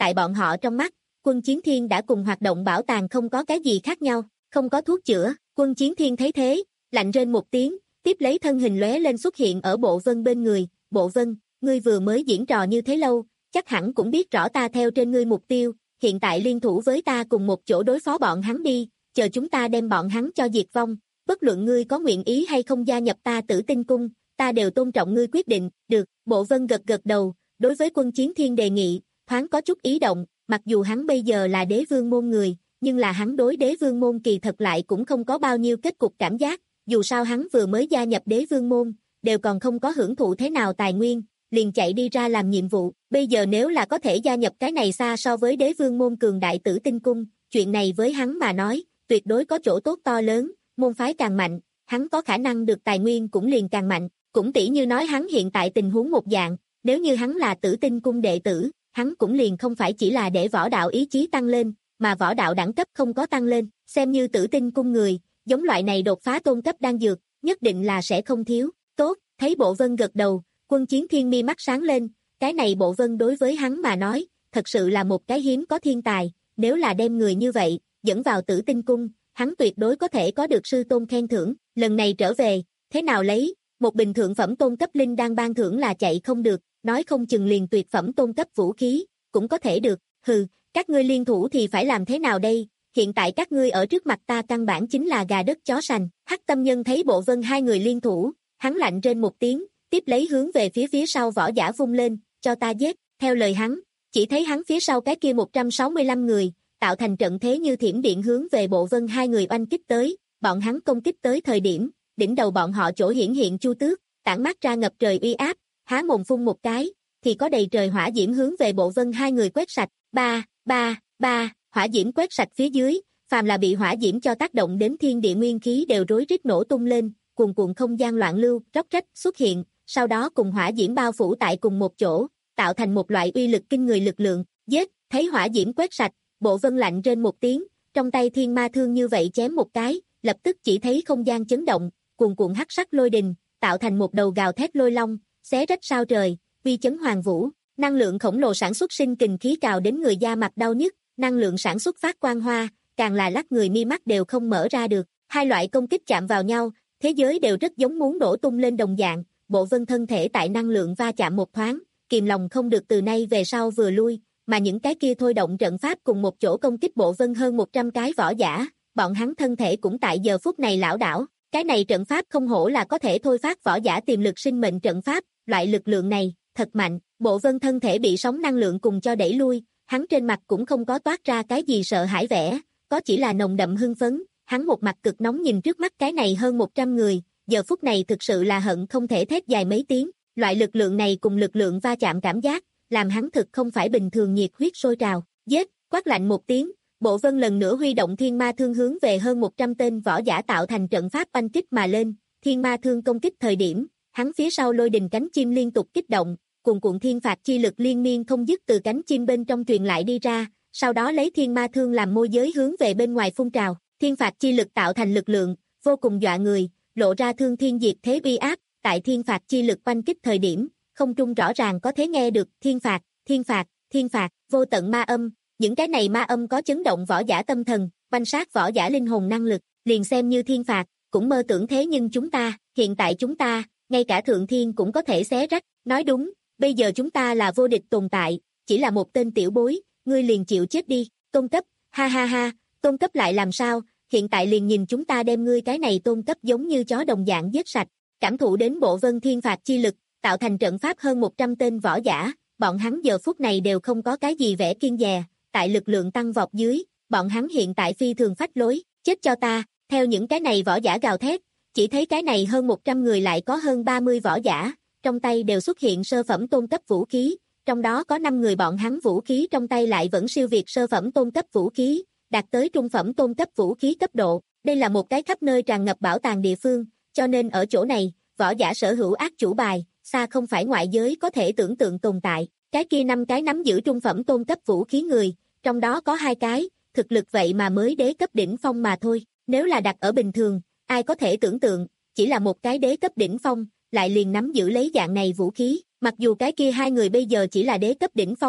B: tại bọn họ trong mắt, Quân Chiến Thiên đã cùng hoạt động bảo tàng không có cái gì khác nhau, không có thuốc chữa. Quân Chiến Thiên thấy thế, lạnh rên một tiếng, tiếp lấy thân hình lóe lên xuất hiện ở Bộ Vân bên người. Bộ Vân, ngươi vừa mới diễn trò như thế lâu, chắc hẳn cũng biết rõ ta theo trên ngươi mục tiêu, hiện tại liên thủ với ta cùng một chỗ đối phó bọn hắn đi, chờ chúng ta đem bọn hắn cho diệt vong, bất luận ngươi có nguyện ý hay không gia nhập ta Tử Tinh Cung, ta đều tôn trọng ngươi quyết định. Được. Bộ Vân gật gật đầu, đối với Quân Chiến Thiên đề nghị, thoáng có chút ý động, mặc dù hắn bây giờ là đế vương môn người, nhưng là hắn đối đế vương môn kỳ thật lại cũng không có bao nhiêu kết cục cảm giác, dù sao hắn vừa mới gia nhập đế vương môn, đều còn không có hưởng thụ thế nào tài nguyên, liền chạy đi ra làm nhiệm vụ, bây giờ nếu là có thể gia nhập cái này xa so với đế vương môn cường đại Tử Tinh Cung, chuyện này với hắn mà nói, tuyệt đối có chỗ tốt to lớn, môn phái càng mạnh, hắn có khả năng được tài nguyên cũng liền càng mạnh, cũng tỉ như nói hắn hiện tại tình huống một dạng, nếu như hắn là Tử Tinh Cung đệ tử, hắn cũng liền không phải chỉ là để võ đạo ý chí tăng lên, mà võ đạo đẳng cấp không có tăng lên, xem như Tử Tinh Cung người, giống loại này đột phá tôn cấp đan dược, nhất định là sẽ không thiếu. Tốt, thấy Bộ Vân gật đầu, Quân Chiến Thiên mi mắt sáng lên, cái này Bộ Vân đối với hắn mà nói, thật sự là một cái hiếm có thiên tài, nếu là đem người như vậy, dẫn vào Tử Tinh Cung, hắn tuyệt đối có thể có được sư tôn khen thưởng, lần này trở về, thế nào lấy, một bình thượng phẩm tôn cấp linh đan ban thưởng là chạy không được, nói không chừng liền tuyệt phẩm tôn cấp vũ khí, cũng có thể được, hừ, các ngươi liên thủ thì phải làm thế nào đây, hiện tại các ngươi ở trước mặt ta căn bản chính là gà đất chó sành. Hắc Tâm Nhân thấy Bộ Vân hai người liên thủ, hắn lạnh trên một tiếng, tiếp lấy hướng về phía phía sau võ giả vung lên, cho ta giết, theo lời hắn, chỉ thấy hắn phía sau cái kia một trăm sáu mươi lăm người, tạo thành trận thế như thiểm điện hướng về Bộ Vân hai người oanh kích tới, bọn hắn công kích tới thời điểm, đỉnh đầu bọn họ chỗ hiển hiện chu tước, tản mát ra ngập trời uy áp, há mồm phun một cái, thì có đầy trời hỏa diễm hướng về Bộ Vân hai người quét sạch, ba, ba, ba, hỏa diễm quét sạch phía dưới, phàm là bị hỏa diễm cho tác động đến thiên địa nguyên khí đều rối rít nổ tung lên, cuồn cuộn không gian loạn lưu, róc rách xuất hiện, sau đó cùng hỏa diễm bao phủ tại cùng một chỗ, tạo thành một loại uy lực kinh người lực lượng, giết, thấy hỏa diễm quét sạch, Bộ Vân lạnh trên một tiếng, trong tay thiên ma thương như vậy chém một cái, lập tức chỉ thấy không gian chấn động, cuồn cuộn hắc sắc lôi đình, tạo thành một đầu gào thét lôi long, xé rách sao trời, uy chấn hoàng vũ, năng lượng khổng lồ sản xuất sinh kình khí cào đến người da mặt đau nhức, năng lượng sản xuất phát quang hoa, càng là lắc người mi mắt đều không mở ra được, hai loại công kích chạm vào nhau, thế giới đều rất giống muốn đổ tung lên đồng dạng, Bộ Vân thân thể tại năng lượng va chạm một thoáng, kìm lòng không được từ nay về sau vừa lui, mà những cái kia thôi động trận pháp cùng một chỗ công kích Bộ Vân hơn một trăm cái võ giả, bọn hắn thân thể cũng tại giờ phút này lảo đảo, cái này trận pháp không hổ là có thể thôi phát võ giả tiềm lực sinh mệnh trận pháp, loại lực lượng này, thật mạnh, Bộ Vân thân thể bị sóng năng lượng cùng cho đẩy lui, hắn trên mặt cũng không có toát ra cái gì sợ hãi vẻ, có chỉ là nồng đậm hưng phấn, hắn một mặt cực nóng nhìn trước mắt cái này hơn một trăm người, giờ phút này thực sự là hận không thể thét dài mấy tiếng, loại lực lượng này cùng lực lượng va chạm cảm giác, làm hắn thực không phải bình thường nhiệt huyết sôi trào, giết, quát lạnh một tiếng, Bộ Vân lần nữa huy động thiên ma thương hướng về hơn một trăm tên võ giả tạo thành trận pháp oanh kích mà lên, thiên ma thương công kích thời điểm, hắn phía sau lôi đình cánh chim liên tục kích động, cuồn cuộn thiên phạt chi lực liên miên không dứt từ cánh chim bên trong truyền lại đi ra, sau đó lấy thiên ma thương làm môi giới hướng về bên ngoài phun trào, thiên phạt chi lực tạo thành lực lượng, vô cùng dọa người, lộ ra thương thiên diệt thế uy áp, tại thiên phạt chi lực oanh kích thời điểm, không trung rõ ràng có thể nghe được thiên phạt, thiên phạt, thiên phạt, vô tận ma âm, những cái này ma âm có chấn động võ giả tâm thần, oanh sát võ giả linh hồn năng lực, liền xem như thiên phạt, cũng mơ tưởng thế nhưng chúng ta, hiện tại chúng ta, ngay cả thượng thiên cũng có thể xé rách, nói đúng, bây giờ chúng ta là vô địch tồn tại, chỉ là một tên tiểu bối, ngươi liền chịu chết đi, tôn cấp, ha ha ha, tôn cấp lại làm sao, hiện tại liền nhìn chúng ta đem ngươi cái này tôn cấp giống như chó đồng dạng giết sạch, cảm thụ đến Bộ Vân thiên phạt chi lực, tạo thành trận pháp hơn một trăm tên võ giả, bọn hắn giờ phút này đều không có cái gì vẻ kiêng dè, tại lực lượng tăng vọt dưới, bọn hắn hiện tại phi thường phách lối, chết cho ta, theo những cái này võ giả gào thét, chỉ thấy cái này hơn một trăm người lại có hơn ba mươi võ giả, trong tay đều xuất hiện sơ phẩm tôn cấp vũ khí, trong đó có năm người bọn hắn vũ khí trong tay lại vẫn siêu việt sơ phẩm tôn cấp vũ khí, đạt tới trung phẩm tôn cấp vũ khí cấp độ, đây là một cái khắp nơi tràn ngập bảo tàng địa phương, cho nên ở chỗ này, võ giả sở hữu ác chủ bài, xa không phải ngoại giới có thể tưởng tượng tồn tại, cái kia năm cái nắm giữ trung phẩm tôn cấp vũ khí người, trong đó có hai cái, thực lực vậy mà mới đế cấp đỉnh phong mà thôi, nếu là đặt ở bình thường, ai có thể tưởng tượng, chỉ là một cái đế cấp đỉnh phong, lại liền nắm giữ lấy dạng này vũ khí, mặc dù cái kia hai người bây giờ chỉ là đế cấp đỉnh phong,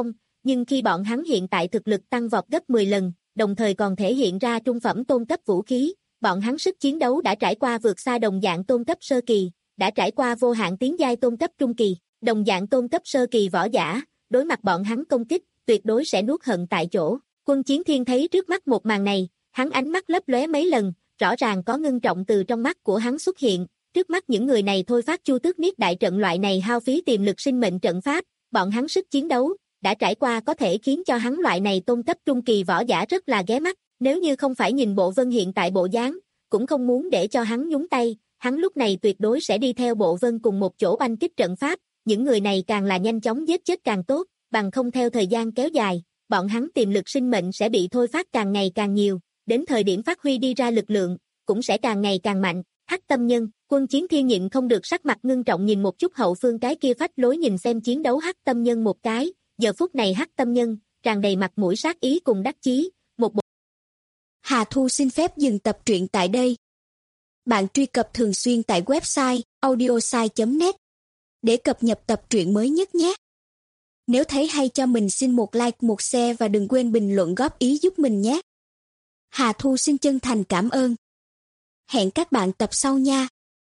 B: nhưng khi bọn hắn hiện tại thực lực tăng vọt gấp mười lần, đồng thời còn thể hiện ra trung phẩm tôn cấp vũ khí, bọn hắn sức chiến đấu đã trải qua vượt xa đồng dạng tôn cấp sơ kỳ, đã trải qua vô hạn tiến giai tôn cấp trung kỳ, đồng dạng tôn cấp sơ kỳ võ giả, đối mặt bọn hắn công kích, tuyệt đối sẽ nuốt hận tại chỗ. Quân Chiến Thiên thấy trước mắt một màn này, hắn ánh mắt lấp lóe mấy lần, rõ ràng có ngưng trọng từ trong mắt của hắn xuất hiện, trước mắt những người này thôi phát Chu Tước Niết đại trận loại này hao phí tiềm lực sinh mệnh trận pháp, bọn hắn sức chiến đấu đã trải qua có thể khiến cho hắn loại này tôn cấp trung kỳ võ giả rất là ghé mắt, nếu như không phải nhìn Bộ Vân hiện tại bộ dáng, cũng không muốn để cho hắn nhúng tay, hắn lúc này tuyệt đối sẽ đi theo Bộ Vân cùng một chỗ oanh kích trận pháp, những người này càng là nhanh chóng giết chết càng tốt, bằng không theo thời gian kéo dài, bọn hắn tiềm lực sinh mệnh sẽ bị thôi phát càng ngày càng nhiều, đến thời điểm phát huy đi ra lực lượng, cũng sẽ càng ngày càng mạnh. Hắc Tâm Nhân, Quân Chiến Thiên nhịn không được sắc mặt ngưng trọng nhìn một chút hậu phương cái kia phách lối nhìn xem chiến đấu Hắc Tâm Nhân một cái, giờ phút này Hắc Tâm Nhân tràn đầy mặt mũi sát ý cùng đắc chí, một bộ.
C: Hà Thu xin phép dừng tập truyện tại đây. Bạn truy cập thường xuyên tại website audiosai chấm net để cập nhật tập truyện mới nhất nhé. Nếu thấy hay cho mình xin một like, một share và đừng quên bình luận góp ý giúp mình nhé. Hà Thu xin chân thành cảm ơn. Hẹn các bạn tập sau nha.